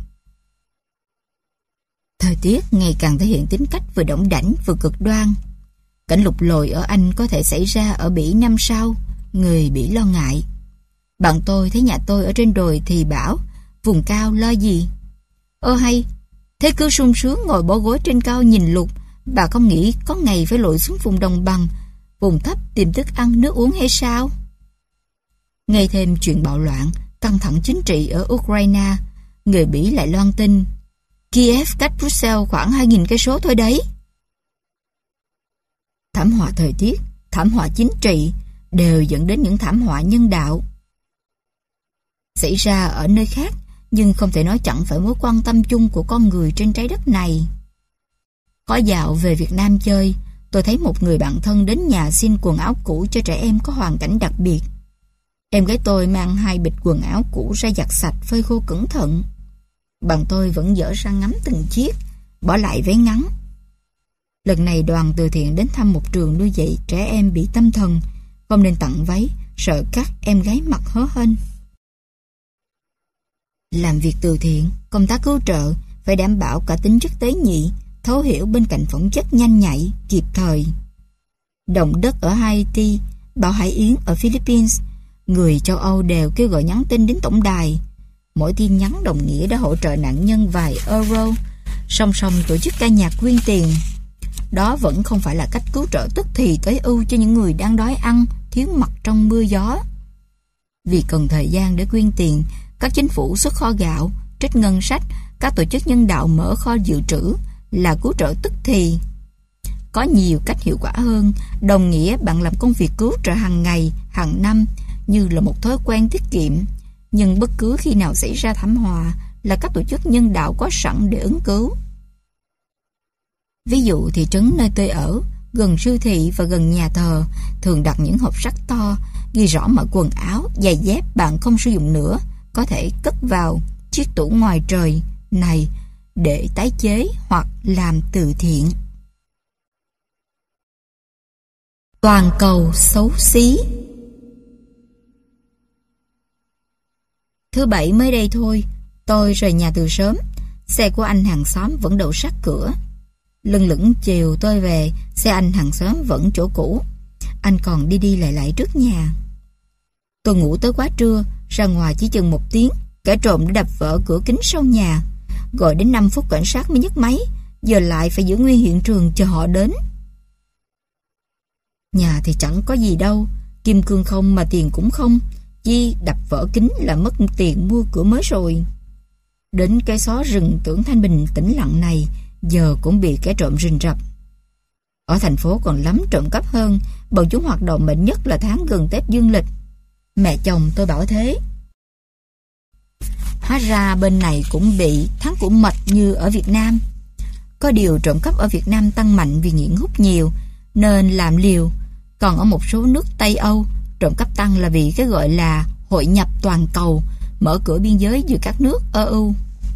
Thời tiết ngày càng thể hiện tính cách vừa đỏng đảnh vừa cực đoan. Cảnh lụt lội ở Anh có thể xảy ra ở Bỉ năm sau, người Bỉ lo ngại. Bạn tôi thấy nhà tôi ở trên đồi thì bảo, vùng cao lo gì? Ơ hay, thế cứ sung sướng ngồi bó gối trên cao nhìn lụt, bà không nghĩ có ngày phải lội xuống vùng đồng bằng, vùng thấp tìm thức ăn nước uống hay sao? Ngay thêm chuyện bạo loạn, căng thẳng chính trị ở Ukraine, người Bỉ lại loan tin Kiev cách Brussels khoảng hai nghìn cây số thôi đấy. Thảm họa thời tiết, thảm họa chính trị đều dẫn đến những thảm họa nhân đạo xảy ra ở nơi khác, nhưng không thể nói chẳng phải mối quan tâm chung của con người trên trái đất này. Có dạo về Việt Nam chơi, tôi thấy một người bạn thân đến nhà xin quần áo cũ cho trẻ em có hoàn cảnh đặc biệt. Em gái tôi mang hai bịch quần áo cũ ra giặt sạch phơi khô cẩn thận. Bạn tôi vẫn dở ra ngắm từng chiếc, bỏ lại váy ngắn. Lần này đoàn từ thiện đến thăm một trường nuôi dạy trẻ em bị tâm thần, không nên tặng váy, sợ các em gái mặc hớ hênh. Làm việc từ thiện, công tác cứu trợ phải đảm bảo cả tính chất tế nhị, thấu hiểu bên cạnh phẩm chất nhanh nhạy, kịp thời. Động đất ở Haiti, bão Hải Yến ở Philippines, người châu Âu đều kêu gọi nhắn tin đến tổng đài. Mỗi tin nhắn đồng nghĩa đã hỗ trợ nạn nhân vài euro, song song tổ chức ca nhạc quyên tiền. Đó vẫn không phải là cách cứu trợ tức thì tối ưu cho những người đang đói ăn, thiếu mặc trong mưa gió. Vì cần thời gian để quyên tiền, các chính phủ xuất kho gạo, trích ngân sách, các tổ chức nhân đạo mở kho dự trữ là cứu trợ tức thì. Có nhiều cách hiệu quả hơn, đồng nghĩa bạn làm công việc cứu trợ hàng ngày, hàng năm như là một thói quen tiết kiệm. Nhưng bất cứ khi nào xảy ra thảm họa là các tổ chức nhân đạo có sẵn để ứng cứu. Ví dụ thị trấn nơi tôi ở, gần siêu thị và gần nhà thờ, thường đặt những hộp sắt to, ghi rõ mọi quần áo, giày dép bạn không sử dụng nữa, có thể cất vào chiếc tủ ngoài trời này để tái chế hoặc làm từ thiện. Toàn cầu xấu xí. Thứ bảy mới đây thôi, tôi rời nhà từ sớm, xe của anh hàng xóm vẫn đậu sát cửa. Lưng lửng chiều tôi về, xe anh hàng xóm vẫn chỗ cũ. Anh còn đi đi lại lại trước nhà. Tôi ngủ tới quá trưa, ra ngoài chỉ chừng một tiếng, kẻ trộm đã đập vỡ cửa kính sau nhà. Gọi đến năm phút cảnh sát mới nhấc máy, giờ lại phải giữ nguyên hiện trường chờ họ đến. Nhà thì chẳng có gì đâu, kim cương không mà tiền cũng không, chi đập vỡ kính là mất tiền mua cửa mới rồi. Đến cái xó rừng tưởng thanh bình tĩnh lặng này giờ cũng bị kẻ trộm rình rập. Ở thành phố còn lắm trộm cắp hơn, bọn chúng hoạt động mạnh nhất là tháng gần Tết dương lịch. Mẹ chồng tôi bảo thế. Hóa ra bên này cũng bị tháng của mật như ở Việt Nam. Có điều trộm cắp ở Việt Nam tăng mạnh vì nghiện hút nhiều nên làm liều. Còn ở một số nước Tây Âu, trộm cắp tăng là vì cái gọi là hội nhập toàn cầu, mở cửa biên giới giữa các nước e u.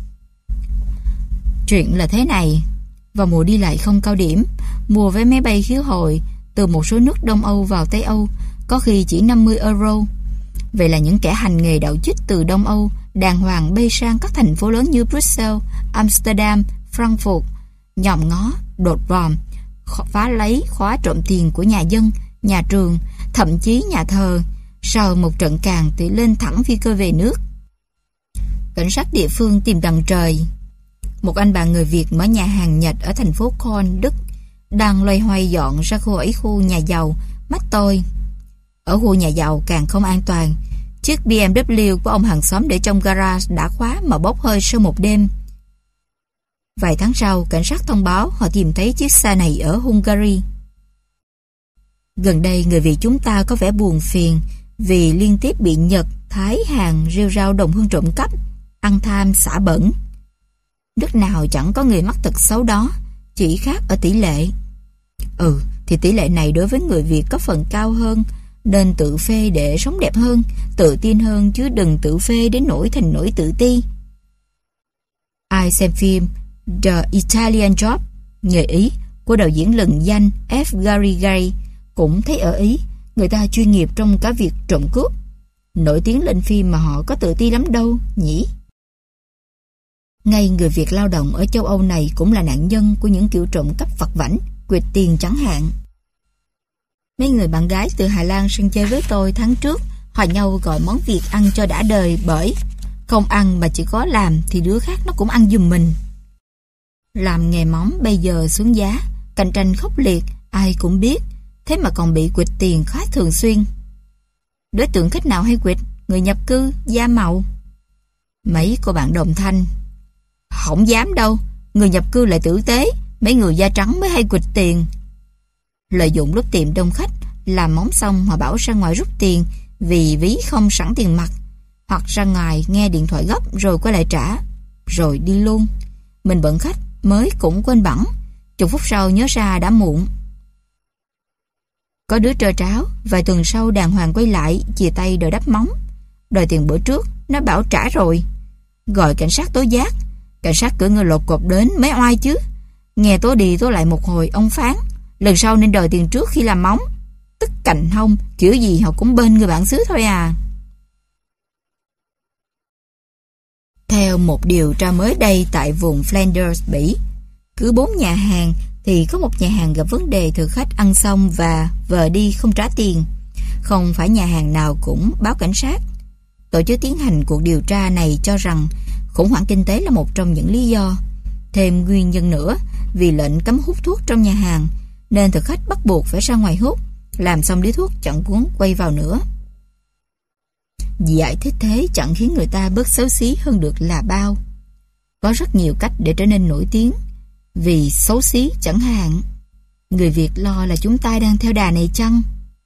Chuyện là thế này, vào mùa đi lại không cao điểm, mua vé máy bay khứ hồi từ một số nước Đông Âu vào Tây Âu có khi chỉ năm mươi euro. Vậy là những kẻ hành nghề đạo chích từ Đông Âu đàng hoàng bay sang các thành phố lớn như Brussels, Amsterdam, Frankfurt, nhòm ngó, đột vòm, phá lấy khóa trộm tiền của nhà dân, nhà trường, thậm chí nhà thờ. Sau một trận càn thì lên thẳng phi cơ về nước. Cảnh sát địa phương tìm đằng trời. Một anh bạn người Việt mở nhà hàng Nhật ở thành phố Köln, Đức, đang loay hoay dọn ra khỏi khu nhà giàu mắt tôi. Ở khu nhà giàu càng không an toàn. Chiếc bê em vê của ông hàng xóm để trong garage đã khóa mà bốc hơi sau một đêm. Vài tháng sau, cảnh sát thông báo họ tìm thấy chiếc xe này ở Hungary. Gần đây, người Việt chúng ta có vẻ buồn phiền vì liên tiếp bị Nhật, Thái, Hàn rêu rao đồng hương trộm cắp, ăn tham, xả bẩn. Nước nào chẳng có người mắc tật xấu đó, chỉ khác ở tỷ lệ. Ừ, thì tỷ lệ này đối với người Việt có phần cao hơn, nên tự phê để sống đẹp hơn, tự tin hơn, chứ đừng tự phê đến nỗi thành nỗi tự ti. Ai xem phim The Italian Job, nghề Ý, của đạo diễn lừng danh F. Gary Gray cũng thấy ở Ý người ta chuyên nghiệp trong cả việc trộm cướp. Nổi tiếng lên phim mà họ có tự ti lắm đâu nhỉ? Ngay người Việt lao động ở châu Âu này cũng là nạn nhân của những kiểu trộm cắp vặt vãnh, quỵt tiền chẳng hạn. Mấy người bạn gái từ Hà Lan sang chơi với tôi tháng trước hỏi nhau gọi món Việt ăn cho đã đời, bởi không ăn mà chỉ có làm thì đứa khác nó cũng ăn giùm mình. Làm nghề móng bây giờ xuống giá, cạnh tranh khốc liệt, ai cũng biết, thế mà còn bị quỵt tiền khá thường xuyên. Đối tượng khách nào hay quỵt? Người nhập cư, da màu. Mấy cô bạn đồng thanh: không dám đâu, người nhập cư lại tử tế, mấy người da trắng mới hay quỵt tiền. Lợi dụng lúc tiệm đông khách, làm móng xong họ bảo ra ngoài rút tiền vì ví không sẵn tiền mặt, hoặc ra ngoài nghe điện thoại gấp rồi quay lại trả, rồi đi luôn. Mình bận khách mới cũng quên bẵng, chục phút sau nhớ ra đã muộn. Có đứa trơ tráo, vài tuần sau đàng hoàng quay lại, chìa tay đòi đắp móng. Đòi tiền bữa trước, nó bảo trả rồi. Gọi cảnh sát tố giác. Cảnh sát cử người lột cột đến mới oai chứ. Nghe tố đi tố lại một hồi, ông phán lần sau nên đòi tiền trước khi làm móng. Tức cành hông, kiểu gì họ cũng bên người bản xứ thôi à. Theo một điều tra mới đây tại vùng Flanders, Bỉ, cứ bốn nhà hàng thì có một nhà hàng gặp vấn đề thực khách ăn xong và vờ đi không trả tiền. Không phải nhà hàng nào cũng báo cảnh sát. Tổ chức tiến hành cuộc điều tra này cho rằng khủng hoảng kinh tế là một trong những lý do. Thêm nguyên nhân nữa, vì lệnh cấm hút thuốc trong nhà hàng, nên thực khách bắt buộc phải ra ngoài hút, làm xong điếu thuốc chẳng muốn quay vào nữa. Giải thích thế chẳng khiến người ta bớt xấu xí hơn được là bao. Có rất nhiều cách để trở nên nổi tiếng, vì xấu xí chẳng hạn. Người Việt lo là chúng ta đang theo đà này chăng?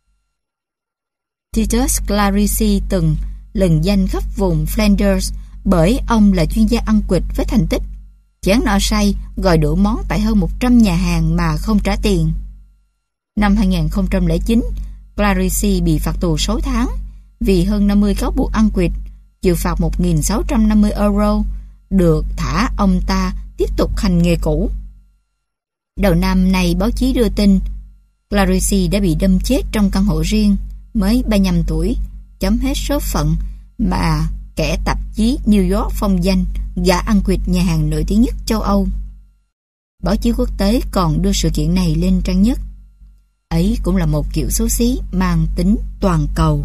Titus Clarici từng lừng danh khắp vùng Flanders bởi ông là chuyên gia ăn quỵt với thành tích chán no say gọi đủ món tại hơn một trăm nhà hàng mà không trả tiền. Năm hai nghìn không trăm lẻ chín, Clarici bị phạt tù sáu tháng vì hơn năm mươi cáo buộc ăn quỵt, chịu phạt một nghìn sáu trăm năm mươi euro, được thả ông ta tiếp tục hành nghề cũ. Đầu năm nay báo chí đưa tin Clarici đã bị đâm chết trong căn hộ riêng, mới ba mươi lăm tuổi, chấm hết số phận mà kẻ tạp chí New York phong danh gã ăn quỵt nhà hàng nổi tiếng nhất châu Âu. Báo chí quốc tế còn đưa sự kiện này lên trang nhất. Ấy cũng là một kiểu xấu xí mang tính toàn cầu.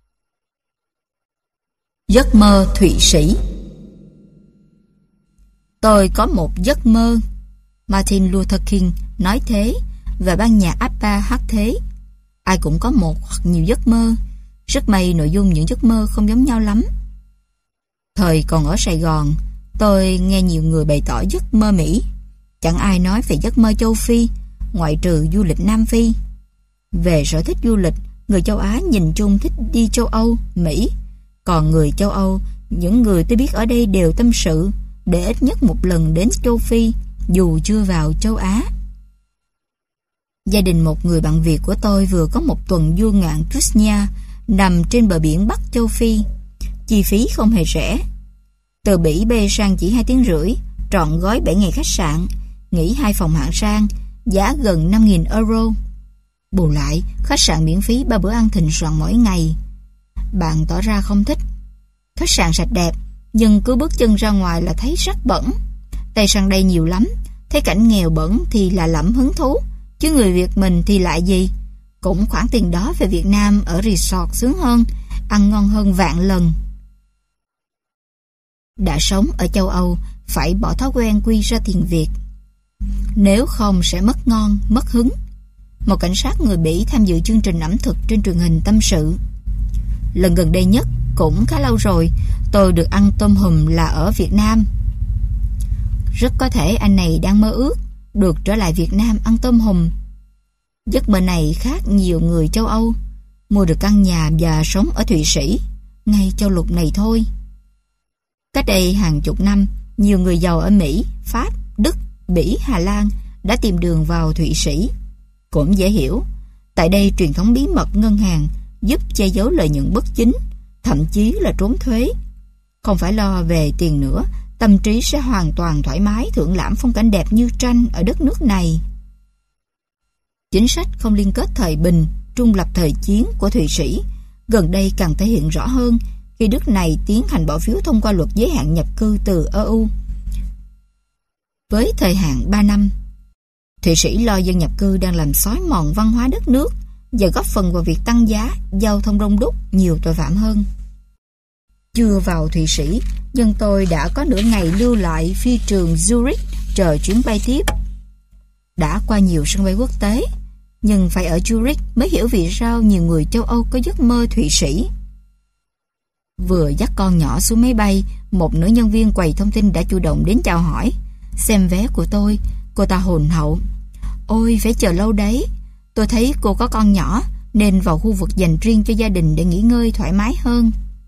Giấc mơ Thụy Sĩ. Tôi có một giấc mơ. Martin Luther King nói thế, và ban nhạc ABBA hát thế. Ai cũng có một hoặc nhiều giấc mơ. Rất may nội dung những giấc mơ không giống nhau lắm. Thời còn ở Sài Gòn, tôi nghe nhiều người bày tỏ giấc mơ Mỹ. Chẳng ai nói về giấc mơ châu Phi, ngoại trừ du lịch Nam Phi. Về sở thích du lịch, người châu Á nhìn chung thích đi châu Âu, Mỹ. Còn người châu Âu, những người tôi biết ở đây đều tâm sự để ít nhất một lần đến châu Phi, dù chưa vào châu Á. Gia đình một người bạn Việt của tôi vừa có một tuần du ngoạn Trusnia nằm trên bờ biển Bắc châu Phi. Chi phí không hề rẻ. Từ Bỉ bay sang chỉ hai tiếng rưỡi, trọn gói bảy ngày khách sạn, nghỉ hai phòng hạng sang, giá gần năm nghìn euro. Bù lại, khách sạn miễn phí ba bữa ăn thịnh soạn mỗi ngày. Bạn tỏ ra không thích. Khách sạn sạch đẹp, nhưng cứ bước chân ra ngoài là thấy rất bẩn. Tây sang đây nhiều lắm, thấy cảnh nghèo bẩn thì là lẫm hứng thú, chứ người Việt mình thì lại gì. Cũng khoản tiền đó về Việt Nam ở resort sướng hơn, ăn ngon hơn vạn lần. Đã sống ở châu Âu, phải bỏ thói quen quy ra tiền Việt. Nếu không sẽ mất ngon, mất hứng. Một cảnh sát người Bỉ tham dự chương trình ẩm thực trên truyền hình tâm sự. Lần gần đây nhất, cũng khá lâu rồi, tôi được ăn tôm hùm là ở Việt Nam. Rất có thể anh này đang mơ ước được trở lại Việt Nam ăn tôm hùm. Giấc mơ này khác nhiều người châu Âu, mua được căn nhà và sống ở Thụy Sĩ, ngay châu lục này thôi. Cách đây hàng chục năm, nhiều người giàu ở Mỹ, Pháp, Đức, Bỉ, Hà Lan đã tìm đường vào Thụy Sĩ. Cũng dễ hiểu, tại đây truyền thống bí mật ngân hàng giúp che giấu lợi nhuận bất chính, thậm chí là trốn thuế. Không phải lo về tiền nữa, tâm trí sẽ hoàn toàn thoải mái thưởng lãm phong cảnh đẹp như tranh ở đất nước này. Chính sách không liên kết thời bình, trung lập thời chiến của Thụy Sĩ gần đây càng thể hiện rõ hơn khi nước này tiến hành bỏ phiếu thông qua luật giới hạn nhập cư từ e u. Với thời hạn ba năm, Thụy Sĩ lo dân nhập cư đang làm xói mòn văn hóa đất nước và góp phần vào việc tăng giá, giao thông đông đúc, nhiều tội phạm hơn. Chưa vào Thụy Sĩ, nhưng tôi đã có nửa ngày lưu lại phi trường Zurich chờ chuyến bay tiếp. Đã qua nhiều sân bay quốc tế, nhưng phải ở Zurich mới hiểu vì sao nhiều người châu Âu có giấc mơ Thụy Sĩ. Vừa dắt con nhỏ xuống máy bay, một nữ nhân viên quầy thông tin đã chủ động đến chào hỏi. Xem vé của tôi, cô ta hồn hậu. Ôi, phải chờ lâu đấy. Tôi thấy cô có con nhỏ, nên vào khu vực dành riêng cho gia đình để nghỉ ngơi thoải mái hơn.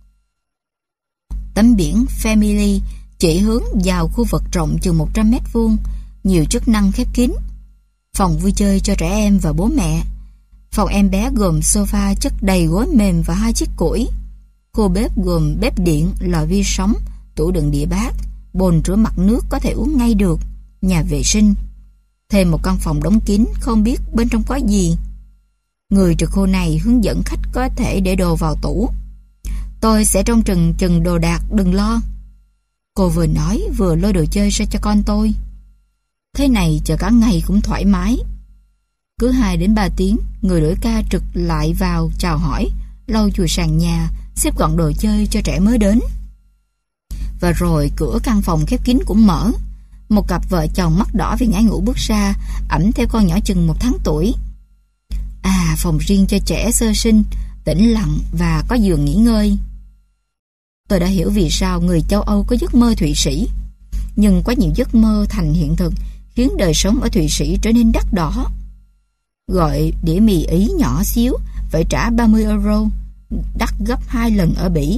Tấm biển Family chỉ hướng vào khu vực rộng chừng một trăm mét vuông, nhiều chức năng khép kín. Phòng vui chơi cho trẻ em và bố mẹ. Phòng em bé gồm sofa chất đầy gối mềm và hai chiếc củi. Khu bếp gồm bếp điện, lò vi sóng, tủ đựng đĩa bát, bồn rửa mặt nước có thể uống ngay được, nhà vệ sinh. Thêm một căn phòng đóng kín, không biết bên trong có gì. Người trực khu này hướng dẫn khách có thể để đồ vào tủ. Tôi sẽ trông chừng chừng đồ đạc, đừng lo. Cô vừa nói vừa lôi đồ chơi ra cho con tôi. Thế này chờ cả ngày cũng thoải mái. Cứ hai đến ba tiếng, người đổi ca trực lại vào chào hỏi, lau chùi sàn nhà, xếp gọn đồ chơi cho trẻ mới đến. Và rồi cửa căn phòng khép kín cũng mở. Một cặp vợ chồng mắt đỏ vì ngái ngủ bước ra, ẵm theo con nhỏ chừng một tháng tuổi. À, phòng riêng cho trẻ sơ sinh, tĩnh lặng và có giường nghỉ ngơi. Tôi đã hiểu vì sao người châu Âu có giấc mơ Thụy Sĩ. Nhưng quá nhiều giấc mơ thành hiện thực khiến đời sống ở Thụy Sĩ trở nên đắt đỏ. Gọi đĩa mì Ý nhỏ xíu phải trả ba mươi euro, đắt gấp hai lần ở Bỉ.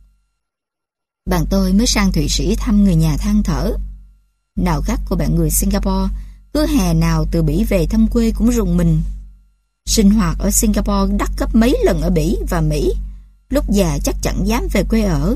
Bạn tôi mới sang Thụy Sĩ thăm người nhà than thở. Nào khác của bạn người Singapore, cứ hè nào từ Bỉ về thăm quê cũng rùng mình. Sinh hoạt ở Singapore đắt gấp mấy lần ở Bỉ và Mỹ, lúc già chắc chẳng dám về quê ở.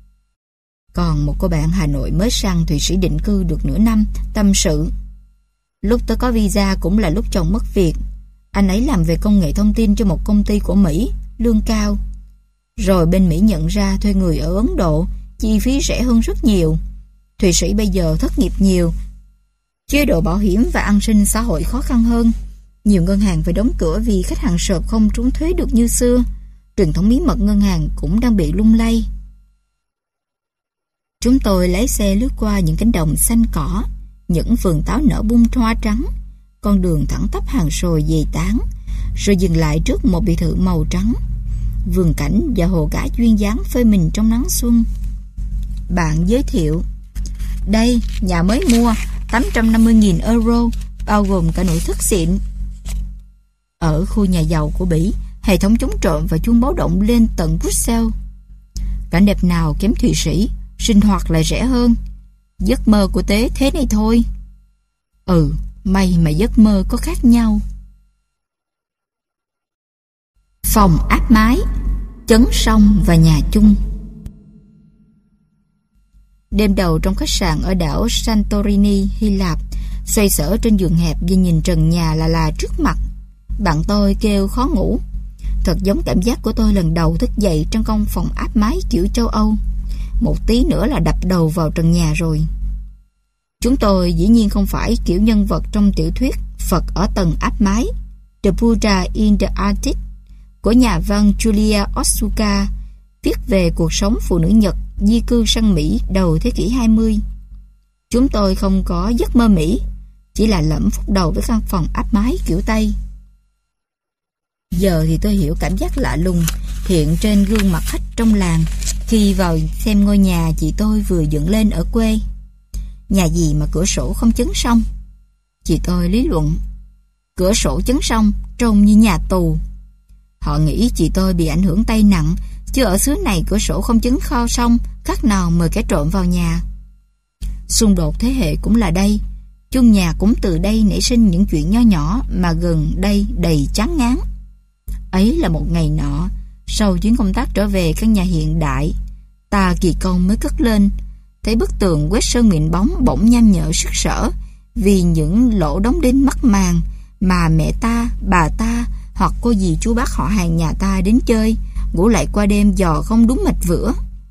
Còn một cô bạn Hà Nội mới sang Thụy Sĩ định cư được nửa năm, tâm sự. Lúc tôi có visa cũng là lúc chồng mất việc. Anh ấy làm về công nghệ thông tin cho một công ty của Mỹ, lương cao. Rồi bên Mỹ nhận ra thuê người ở Ấn Độ, chi phí rẻ hơn rất nhiều. Thụy Sĩ bây giờ thất nghiệp nhiều, chế độ bảo hiểm và an sinh xã hội khó khăn hơn. Nhiều ngân hàng phải đóng cửa vì khách hàng sợp không trốn thuế được như xưa. Truyền thống bí mật ngân hàng cũng đang bị lung lay. Chúng tôi lái xe lướt qua những cánh đồng xanh cỏ, những vườn táo nở bung hoa trắng, con đường thẳng tắp hàng sồi dày tán, rồi dừng lại trước một biệt thự màu trắng, vườn cảnh và hồ gã duyên dáng phơi mình trong nắng xuân. Bạn giới thiệu: đây, nhà mới mua, tám trăm năm mươi nghìn euro, bao gồm cả nội thất xịn. Ở khu nhà giàu của Bỉ, hệ thống chống trộm và chuông báo động lên tận Bruxelles. Cảnh đẹp nào kém Thụy Sĩ, sinh hoạt lại rẻ hơn. Giấc mơ của Tế thế này thôi. Ừ, may mà giấc mơ có khác nhau. Phòng áp mái, chấn sông và nhà chung. Đêm đầu trong khách sạn ở đảo Santorini, Hy Lạp, xoay sở trên giường hẹp và nhìn trần nhà là là trước mặt, bạn tôi kêu khó ngủ. Thật giống cảm giác của tôi lần đầu thức dậy trong căn phòng áp mái kiểu châu Âu. Một tí nữa là đập đầu vào trần nhà rồi. Chúng tôi dĩ nhiên không phải kiểu nhân vật trong tiểu thuyết Phật ở tầng áp mái, The Buddha in the Attic của nhà văn Julia Otsuka, viết về cuộc sống phụ nữ Nhật di cư sang Mỹ đầu thế kỷ hai mươi. Chúng tôi không có giấc mơ Mỹ, chỉ là lẫm phút đầu với căn phòng áp mái kiểu Tây. Giờ thì tôi hiểu cảm giác lạ lùng hiện trên gương mặt khách trong làng khi vào xem ngôi nhà chị tôi vừa dựng lên ở quê. Nhà gì mà cửa sổ không chấn song? Chị tôi lý luận: cửa sổ chấn song trông như nhà tù. Họ nghĩ chị tôi bị ảnh hưởng tay nặng, chứ ở xứ này cửa sổ không chấn kho song khác nào mời kẻ trộm vào nhà. Xung đột thế hệ cũng là đây. Chung nhà cũng từ đây nảy sinh những chuyện nho nhỏ mà gần đây đầy chán ngán. Ấy là một ngày nọ, sau chuyến công tác trở về căn nhà hiện đại, ta kỳ công mới cất lên, thấy bức tường quét sơn mịn bóng bỗng nham nhở sức sở vì những lỗ đóng đinh mắc màn mà mẹ ta, bà ta hoặc cô dì chú bác họ hàng nhà ta đến chơi, ngủ lại qua đêm dò không đúng mạch vữa.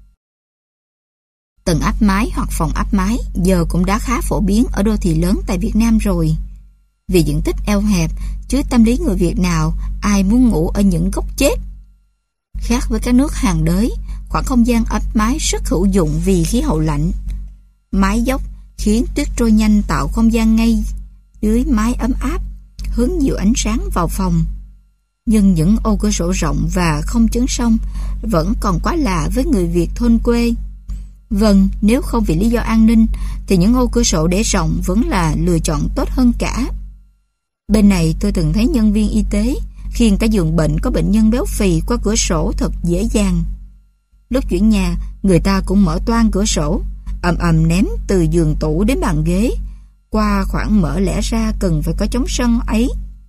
Tầng áp mái hoặc phòng áp mái giờ cũng đã khá phổ biến ở đô thị lớn tại Việt Nam rồi. Vì diện tích eo hẹp, chứ tâm lý người Việt nào ai muốn ngủ ở những góc chết. Khác với các nước hàng đới, khoảng không gian áp mái rất hữu dụng vì khí hậu lạnh. Mái dốc khiến tuyết trôi nhanh tạo không gian ngay dưới mái ấm áp, hướng nhiều ánh sáng vào phòng. Nhưng những ô cửa sổ rộng và không chấn song vẫn còn quá lạ với người Việt thôn quê. Vâng, nếu không vì lý do an ninh thì những ô cửa sổ để rộng vẫn là lựa chọn tốt hơn cả. Bên này tôi từng thấy nhân viên y tế khiêng cả giường bệnh có bệnh nhân béo phì qua cửa sổ thật dễ dàng. Lúc chuyển nhà, người ta cũng mở toang cửa sổ, ầm ầm ném từ giường tủ đến bàn ghế, qua khoảng mở lẽ ra cần phải có chống sân ấy.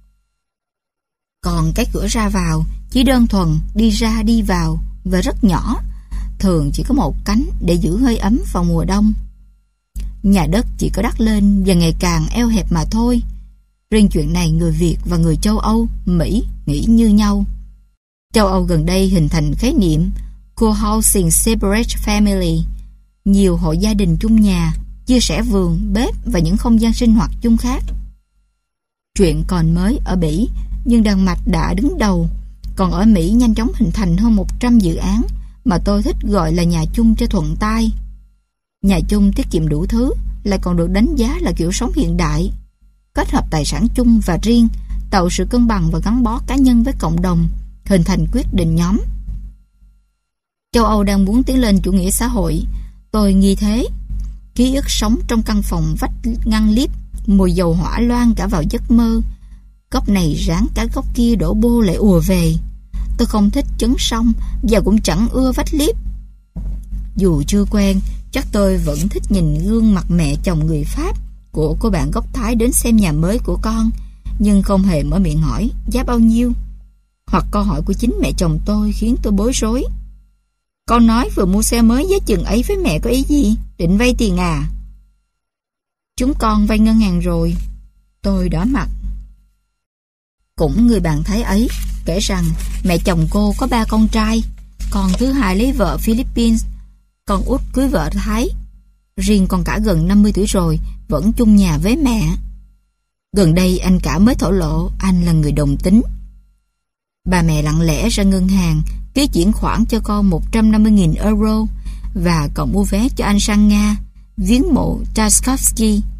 Còn cái cửa ra vào chỉ đơn thuần đi ra đi vào và rất nhỏ, thường chỉ có một cánh để giữ hơi ấm vào mùa đông. Nhà đất chỉ có đắt lên và ngày càng eo hẹp mà thôi. Riêng chuyện này người Việt và người châu Âu, Mỹ nghĩ như nhau. Châu Âu gần đây hình thành khái niệm co-housing separate family, nhiều hộ gia đình chung nhà, chia sẻ vườn, bếp và những không gian sinh hoạt chung khác. Chuyện còn mới ở Bỉ, nhưng Đan Mạch đã đứng đầu. Còn ở Mỹ nhanh chóng hình thành hơn một trăm dự án mà tôi thích gọi là nhà chung cho thuận tai. Nhà chung tiết kiệm đủ thứ, lại còn được đánh giá là kiểu sống hiện đại, kết hợp tài sản chung và riêng, tạo sự cân bằng và gắn bó cá nhân với cộng đồng, hình thành quyết định nhóm. Châu Âu đang muốn tiến lên chủ nghĩa xã hội, tôi nghi thế. Ký ức sống trong căn phòng vách ngăn liếp, mùi dầu hỏa loang cả vào giấc mơ. Góc này ráng cả góc kia đổ bô lại ùa về. Tôi không thích chấn song và cũng chẳng ưa vách liếp. Dù chưa quen, chắc tôi vẫn thích nhìn gương mặt mẹ chồng người Pháp của cô bạn gốc Thái đến xem nhà mới của con, nhưng không hề mở miệng hỏi giá bao nhiêu. Hoặc câu hỏi của chính mẹ chồng tôi khiến tôi bối rối. Con nói vừa mua xe mới giá chừng ấy với mẹ có ý gì? Định vay tiền à? Chúng con vay ngân hàng rồi. Tôi đỏ mặt. Cũng người bạn Thái ấy kể rằng mẹ chồng cô có ba con trai, con thứ hai lấy vợ Philippines, con út cưới vợ Thái. Riêng con cả gần năm mươi tuổi rồi, vẫn chung nhà với mẹ. Gần đây anh cả mới thổ lộ anh là người đồng tính. Bà mẹ lặng lẽ ra ngân hàng ký chuyển khoản cho con một trăm năm mươi nghìn euro và còn mua vé cho anh sang Nga viếng mộ Tchaikovsky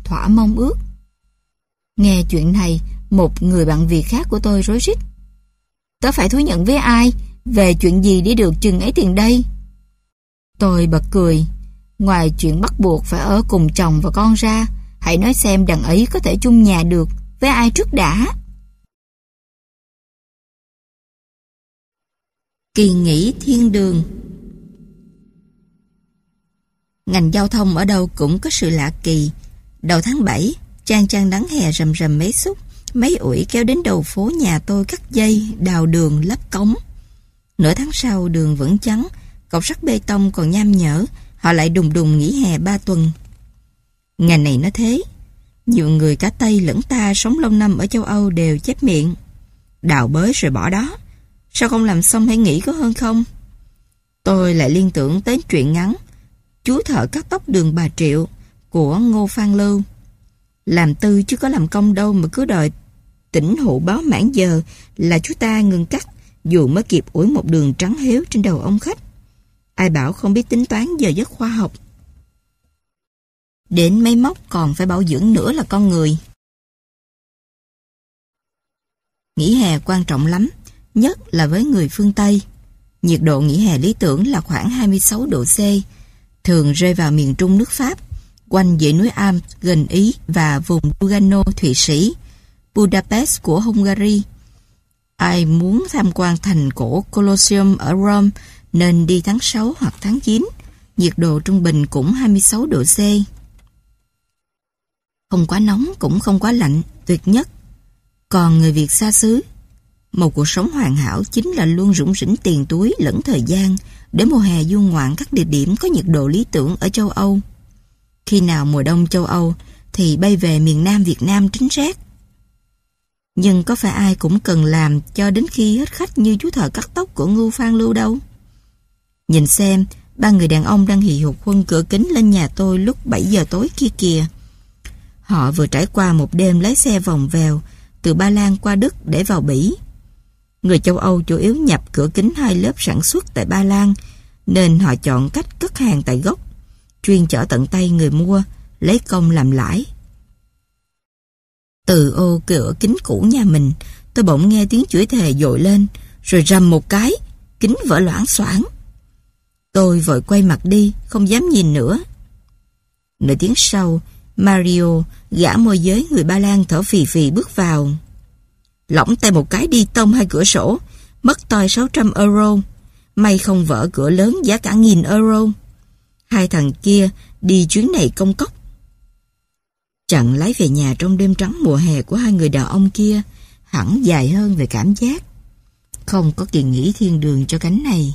thỏa mong ước. Nghe chuyện này, một người bạn việc khác của tôi rối rít. Tớ phải thú nhận với ai? Về chuyện gì để được chừng ấy tiền đây? Tôi bật cười. Ngoài chuyện bắt buộc phải ở cùng chồng và con ra, hãy nói xem đằng ấy có thể chung nhà được với ai trước đã. Kỳ nghỉ thiên đường. Ngành giao thông ở đâu cũng có sự lạ kỳ. Đầu tháng bảy, chang chang nắng hè rầm rầm mấy xúc, mấy ủi kéo đến đầu phố nhà tôi cắt dây, đào đường, lắp cống. Nửa tháng sau đường vẫn trắng, cọc sắt bê tông còn nham nhở, họ lại đùng đùng nghỉ hè ba tuần. Ngày này nó thế. Nhiều người cả Tây lẫn ta sống lâu năm ở châu Âu đều chép miệng. Đào bới rồi bỏ đó. Sao không làm xong hãy nghỉ có hơn không? Tôi lại liên tưởng tới chuyện ngắn Chú thợ cắt tóc đường Bà Triệu của Ngô Phan Lưu. Làm tư chứ có làm công đâu mà cứ đòi tỉnh hụ báo mãn giờ là chú ta ngừng cắt, dù mới kịp ủi một đường trắng héo trên đầu ông khách. Ai bảo không biết tính toán giờ giấc khoa học. Đến máy móc còn phải bảo dưỡng nữa là con người. Nghỉ hè quan trọng lắm, nhất là với người phương Tây. Nhiệt độ nghỉ hè lý tưởng là khoảng hai mươi sáu độ C, thường rơi vào miền trung nước Pháp, quanh dãy núi Alps gần Ý và vùng Lugano, Thụy Sĩ, Budapest của Hungary. Ai muốn tham quan thành cổ Colosseum ở Rome nên đi tháng sáu hoặc tháng chín, nhiệt độ trung bình cũng hai mươi sáu độ C. Không quá nóng cũng không quá lạnh, tuyệt nhất. Còn người Việt xa xứ, một cuộc sống hoàn hảo chính là luôn rủng rỉnh tiền túi lẫn thời gian để mùa hè du ngoạn các địa điểm có nhiệt độ lý tưởng ở châu Âu. Khi nào mùa đông châu Âu thì bay về miền Nam Việt Nam tránh rét. Nhưng có phải ai cũng cần làm cho đến khi hết khách như chú thợ cắt tóc của Ngô Phan Lưu đâu. Nhìn xem, ba người đàn ông đang hì hục khuân cửa kính lên nhà tôi lúc bảy giờ tối kia kìa. Họ vừa trải qua một đêm lái xe vòng vèo từ Ba Lan qua Đức để vào Bỉ. Người châu Âu chủ yếu nhập cửa kính hai lớp sản xuất tại Ba Lan, nên họ chọn cách cất hàng tại gốc, chuyên chở tận tay người mua, lấy công làm lãi. Từ ô cửa kính cũ nhà mình, tôi bỗng nghe tiếng chửi thề dội lên, rồi rầm một cái, kính vỡ loảng xoảng. Tôi vội quay mặt đi, không dám nhìn nữa. Nửa tiếng sau, Mario, gã môi giới người Ba Lan thở phì phì bước vào. Lỏng tay một cái đi tông hai cửa sổ, mất toi sáu trăm euro. May không vỡ cửa lớn giá cả nghìn euro. Hai thằng kia đi chuyến này công cốc. Chặng lái về nhà trong đêm trắng mùa hè của hai người đàn ông kia hẳn dài hơn về cảm giác. Không có kỳ nghỉ thiên đường cho cánh này.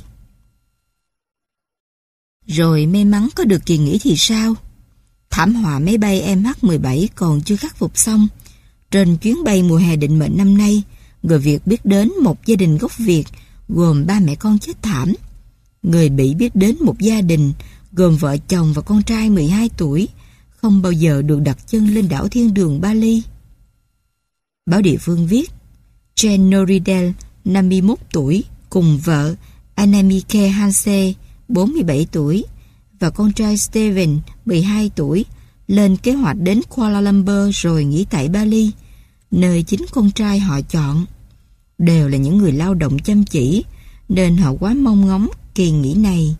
Rồi may mắn có được kỳ nghỉ thì sao? Thảm họa máy bay em hát mười bảy còn chưa khắc phục xong. Trên chuyến bay mùa hè định mệnh năm nay, người Việt biết đến một gia đình gốc Việt gồm ba mẹ con chết thảm. Người Bỉ biết đến một gia đình gồm vợ chồng và con trai mười hai tuổi, không bao giờ được đặt chân lên đảo thiên đường Bali. Báo địa phương viết, Jane Noridel, năm mươi mốt tuổi, cùng vợ Annemieke Hanse, bốn mươi bảy tuổi, và con trai Steven, mười hai tuổi, lên kế hoạch đến Kuala Lumpur rồi nghỉ tại Bali, nơi chính con trai họ chọn. Đều là những người lao động chăm chỉ, nên họ quá mong ngóng kỳ nghỉ này.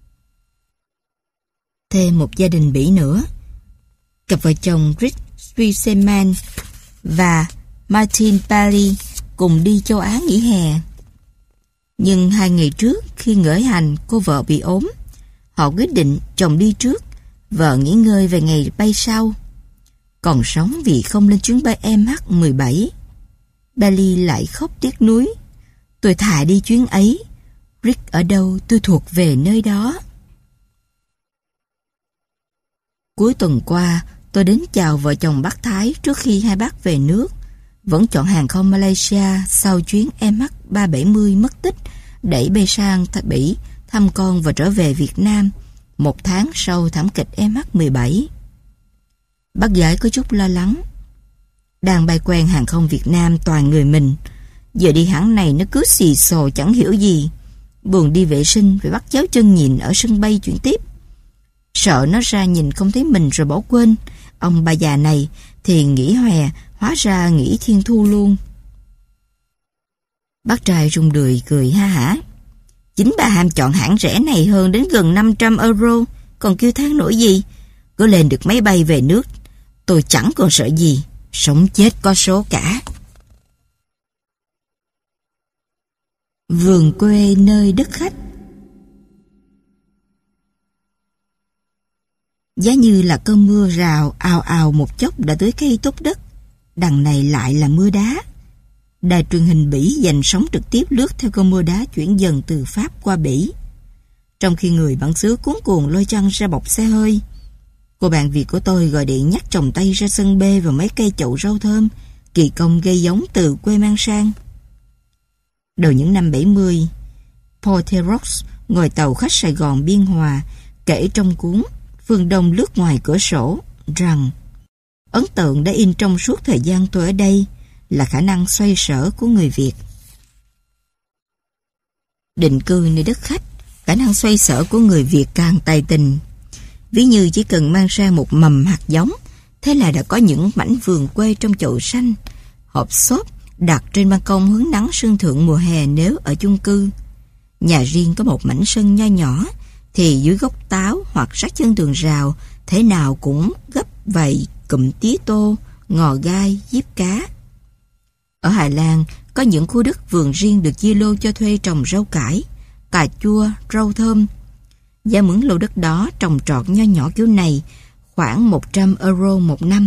Thêm một gia đình Bỉ nữa, cặp vợ chồng Rick Swieseman và Martin Pali cùng đi châu Á nghỉ hè. Nhưng hai ngày trước khi khởi hành, cô vợ bị ốm. Họ quyết định chồng đi trước, vợ nghỉ ngơi vài ngày bay sau. Còn sống vì không lên chuyến bay em hát mười bảy. Bali lại khóc tiếc nuối. Tôi thà đi chuyến ấy. Rick ở đâu tôi thuộc về nơi đó. Cuối tuần qua, tôi đến chào vợ chồng bác Thái trước khi hai bác về nước. Vẫn chọn hàng không Malaysia sau chuyến em hát ba bảy mươi mất tích, đẩy bay sang Bỉ thăm con và trở về Việt Nam một tháng sau thảm kịch em hát mười bảy. Bác gái có chút lo lắng. Đang bay quen hàng không Việt Nam toàn người mình, giờ đi hãng này nó cứ xì xồ chẳng hiểu gì. Buồn đi vệ sinh phải bắt chéo chân nhìn ở sân bay chuyển tiếp. Sợ nó ra nhìn không thấy mình rồi bỏ quên, ông bà già này thì nghĩ hòe, hóa ra nghĩ thiên thu luôn. Bác trai rung rượi cười ha hả. Chính bà ham chọn hãng rẻ này hơn đến gần năm trăm euro, còn kêu than nổi gì. Cứ lên được máy bay về nước, tôi chẳng còn sợ gì, sống chết có số cả. Vườn quê nơi đất khách. Giá như là cơn mưa rào ào ào một chốc đã tới cây tốt đất, đằng này lại là mưa đá. Đài truyền hình Bỉ dành sóng trực tiếp lướt theo cơn mưa đá chuyển dần từ Pháp qua Bỉ. Trong khi người bản xứ cuống cuồng lôi chăn ra bọc xe hơi, cô bạn Việt của tôi gọi điện nhắc chồng Tây ra sân bê và mấy cây chậu rau thơm, kỳ công gây giống từ quê mang sang. Đầu những năm bảy mươi, Paul Theroux ngồi tàu khách Sài Gòn Biên Hòa kể trong cuốn Phương Đông lướt ngoài cửa sổ rằng ấn tượng đã in trong suốt thời gian tôi ở đây là khả năng xoay sở của người Việt. Định cư nơi đất khách, khả năng xoay sở của người Việt càng tài tình. Ví như chỉ cần mang sang một mầm hạt giống, thế là đã có những mảnh vườn quê trong chậu xanh, hộp xốp đặt trên ban công hướng nắng sương thượng mùa hè nếu ở chung cư. Nhà riêng có một mảnh sân nho nhỏ, thì dưới gốc táo hoặc sát chân tường rào, thế nào cũng gấp vài cụm tía tô, ngò gai, diếp cá. Ở Hà Lan, có những khu đất vườn riêng được chia lô cho thuê trồng rau cải, cà chua, rau thơm. Giá mướn lô đất đó trồng trọt nho nhỏ kiểu này khoảng một trăm euro một năm.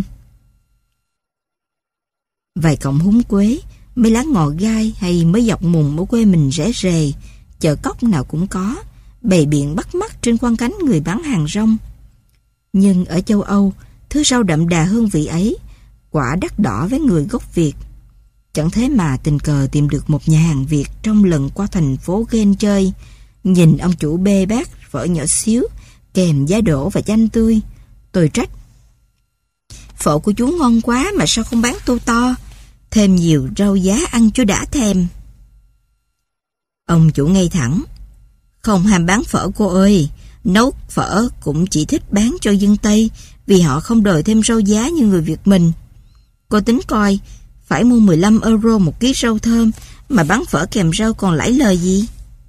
Vài cọng húng quế, mấy lá ngò gai hay mới dọc mùng ở quê mình rẻ rề, chợ cóc nào cũng có, bày biện bắt mắt trên khoang cánh người bán hàng rong. Nhưng ở châu Âu, thứ rau đậm đà hương vị ấy, quả đắt đỏ với người gốc Việt. Chẳng thế mà tình cờ tìm được một nhà hàng Việt trong lần qua thành phố Ghen chơi, nhìn ông chủ bê bát phở nhỏ xíu, kèm giá đỗ và chanh tươi. Tôi trách: phở của chú ngon quá mà sao không bán tô to, thêm nhiều rau giá ăn cho đã thèm. Ông chủ ngay thẳng: không ham bán phở cô ơi, nấu phở cũng chỉ thích bán cho dân Tây vì họ không đòi thêm rau giá như người Việt mình. Cô tính coi, phải mua mười lăm euro một ký rau thơm mà bán phở kèm rau còn lãi lời gì.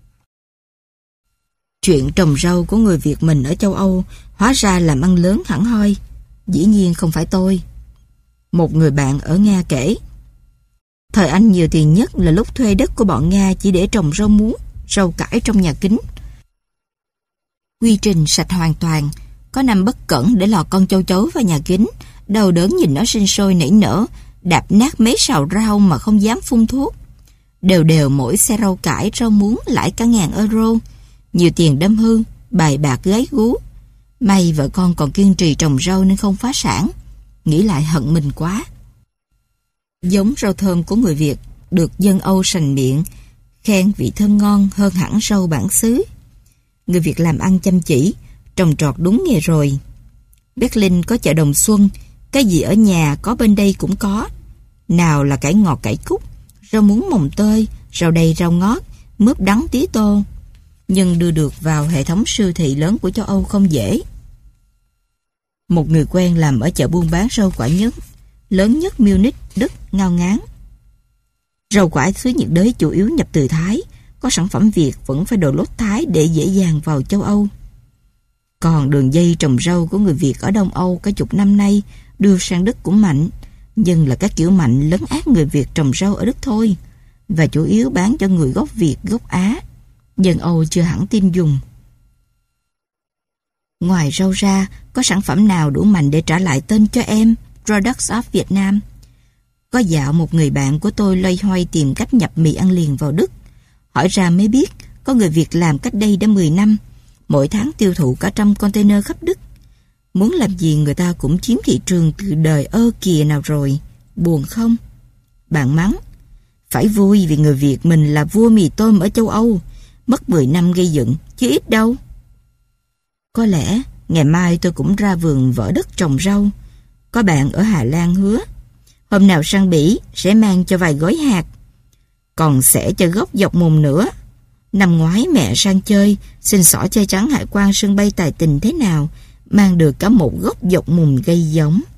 Chuyện trồng rau của người Việt mình ở châu Âu hóa ra làm ăn lớn hẳn hoi. Dĩ nhiên không phải tôi. Một người bạn ở Nga kể, thời anh nhiều tiền nhất là lúc thuê đất của bọn Nga chỉ để trồng rau muống, rau cải trong nhà kính. Quy trình sạch hoàn toàn, có năm bất cẩn để lọt con châu chấu vào nhà kính, đau đớn nhìn nó sinh sôi nảy nở, đạp nát mấy sào rau mà không dám phun thuốc. Đều đều mỗi xe rau cải, rau muống lãi cả ngàn euro, nhiều tiền đâm hư, bài bạc gáy gú. May vợ con còn kiên trì trồng rau nên không phá sản. Nghĩ lại hận mình quá. Giống rau thơm của người Việt được dân Âu sành miệng, khen vị thơm ngon hơn hẳn rau bản xứ. Người Việt làm ăn chăm chỉ, trồng trọt đúng nghề rồi. Berlin có chợ Đồng Xuân, cái gì ở nhà có bên đây cũng có. Nào là cải ngọt cải cúc, rau muống mồng tơi, rau đầy rau ngót, mướp đắng tía tô. Nhưng đưa được vào hệ thống siêu thị lớn của châu Âu không dễ. Một người quen làm ở chợ buôn bán rau quả nhất, lớn nhất Munich, Đức, ngao ngán. Rau quả xứ nhiệt đới chủ yếu nhập từ Thái, có sản phẩm Việt vẫn phải đồ lốt Thái để dễ dàng vào châu Âu. Còn đường dây trồng rau của người Việt ở Đông Âu cả chục năm nay đưa sang Đức cũng mạnh, nhưng là các kiểu mạnh lấn át người Việt trồng rau ở Đức thôi, và chủ yếu bán cho người gốc Việt, gốc Á. Dân Âu chưa hẳn tin dùng. Ngoài rau ra, có sản phẩm nào đủ mạnh để trả lại tên cho em Products of Vietnam? Có dạo một người bạn của tôi loay hoay tìm cách nhập mì ăn liền vào Đức. Hỏi ra mới biết có người Việt làm cách đây đã mười năm, mỗi tháng tiêu thụ cả trăm container khắp Đức. Muốn làm gì người ta cũng chiếm thị trường từ đời ơ kìa nào rồi. Buồn không? Bạn mắng: phải vui vì người Việt mình là vua mì tôm ở châu Âu, mất mười năm gây dựng chứ ít đâu. Có lẽ ngày mai tôi cũng ra vườn vỡ đất trồng rau. Có bạn ở Hà Lan hứa hôm nào sang Bỉ sẽ mang cho vài gói hạt, còn sẽ cho gốc dọc mùng nữa. Năm ngoái mẹ sang chơi, xin xỏ chơi trắng hải quan sân bay tài tình thế nào, mang được cả một gốc dọc mùng gây giống.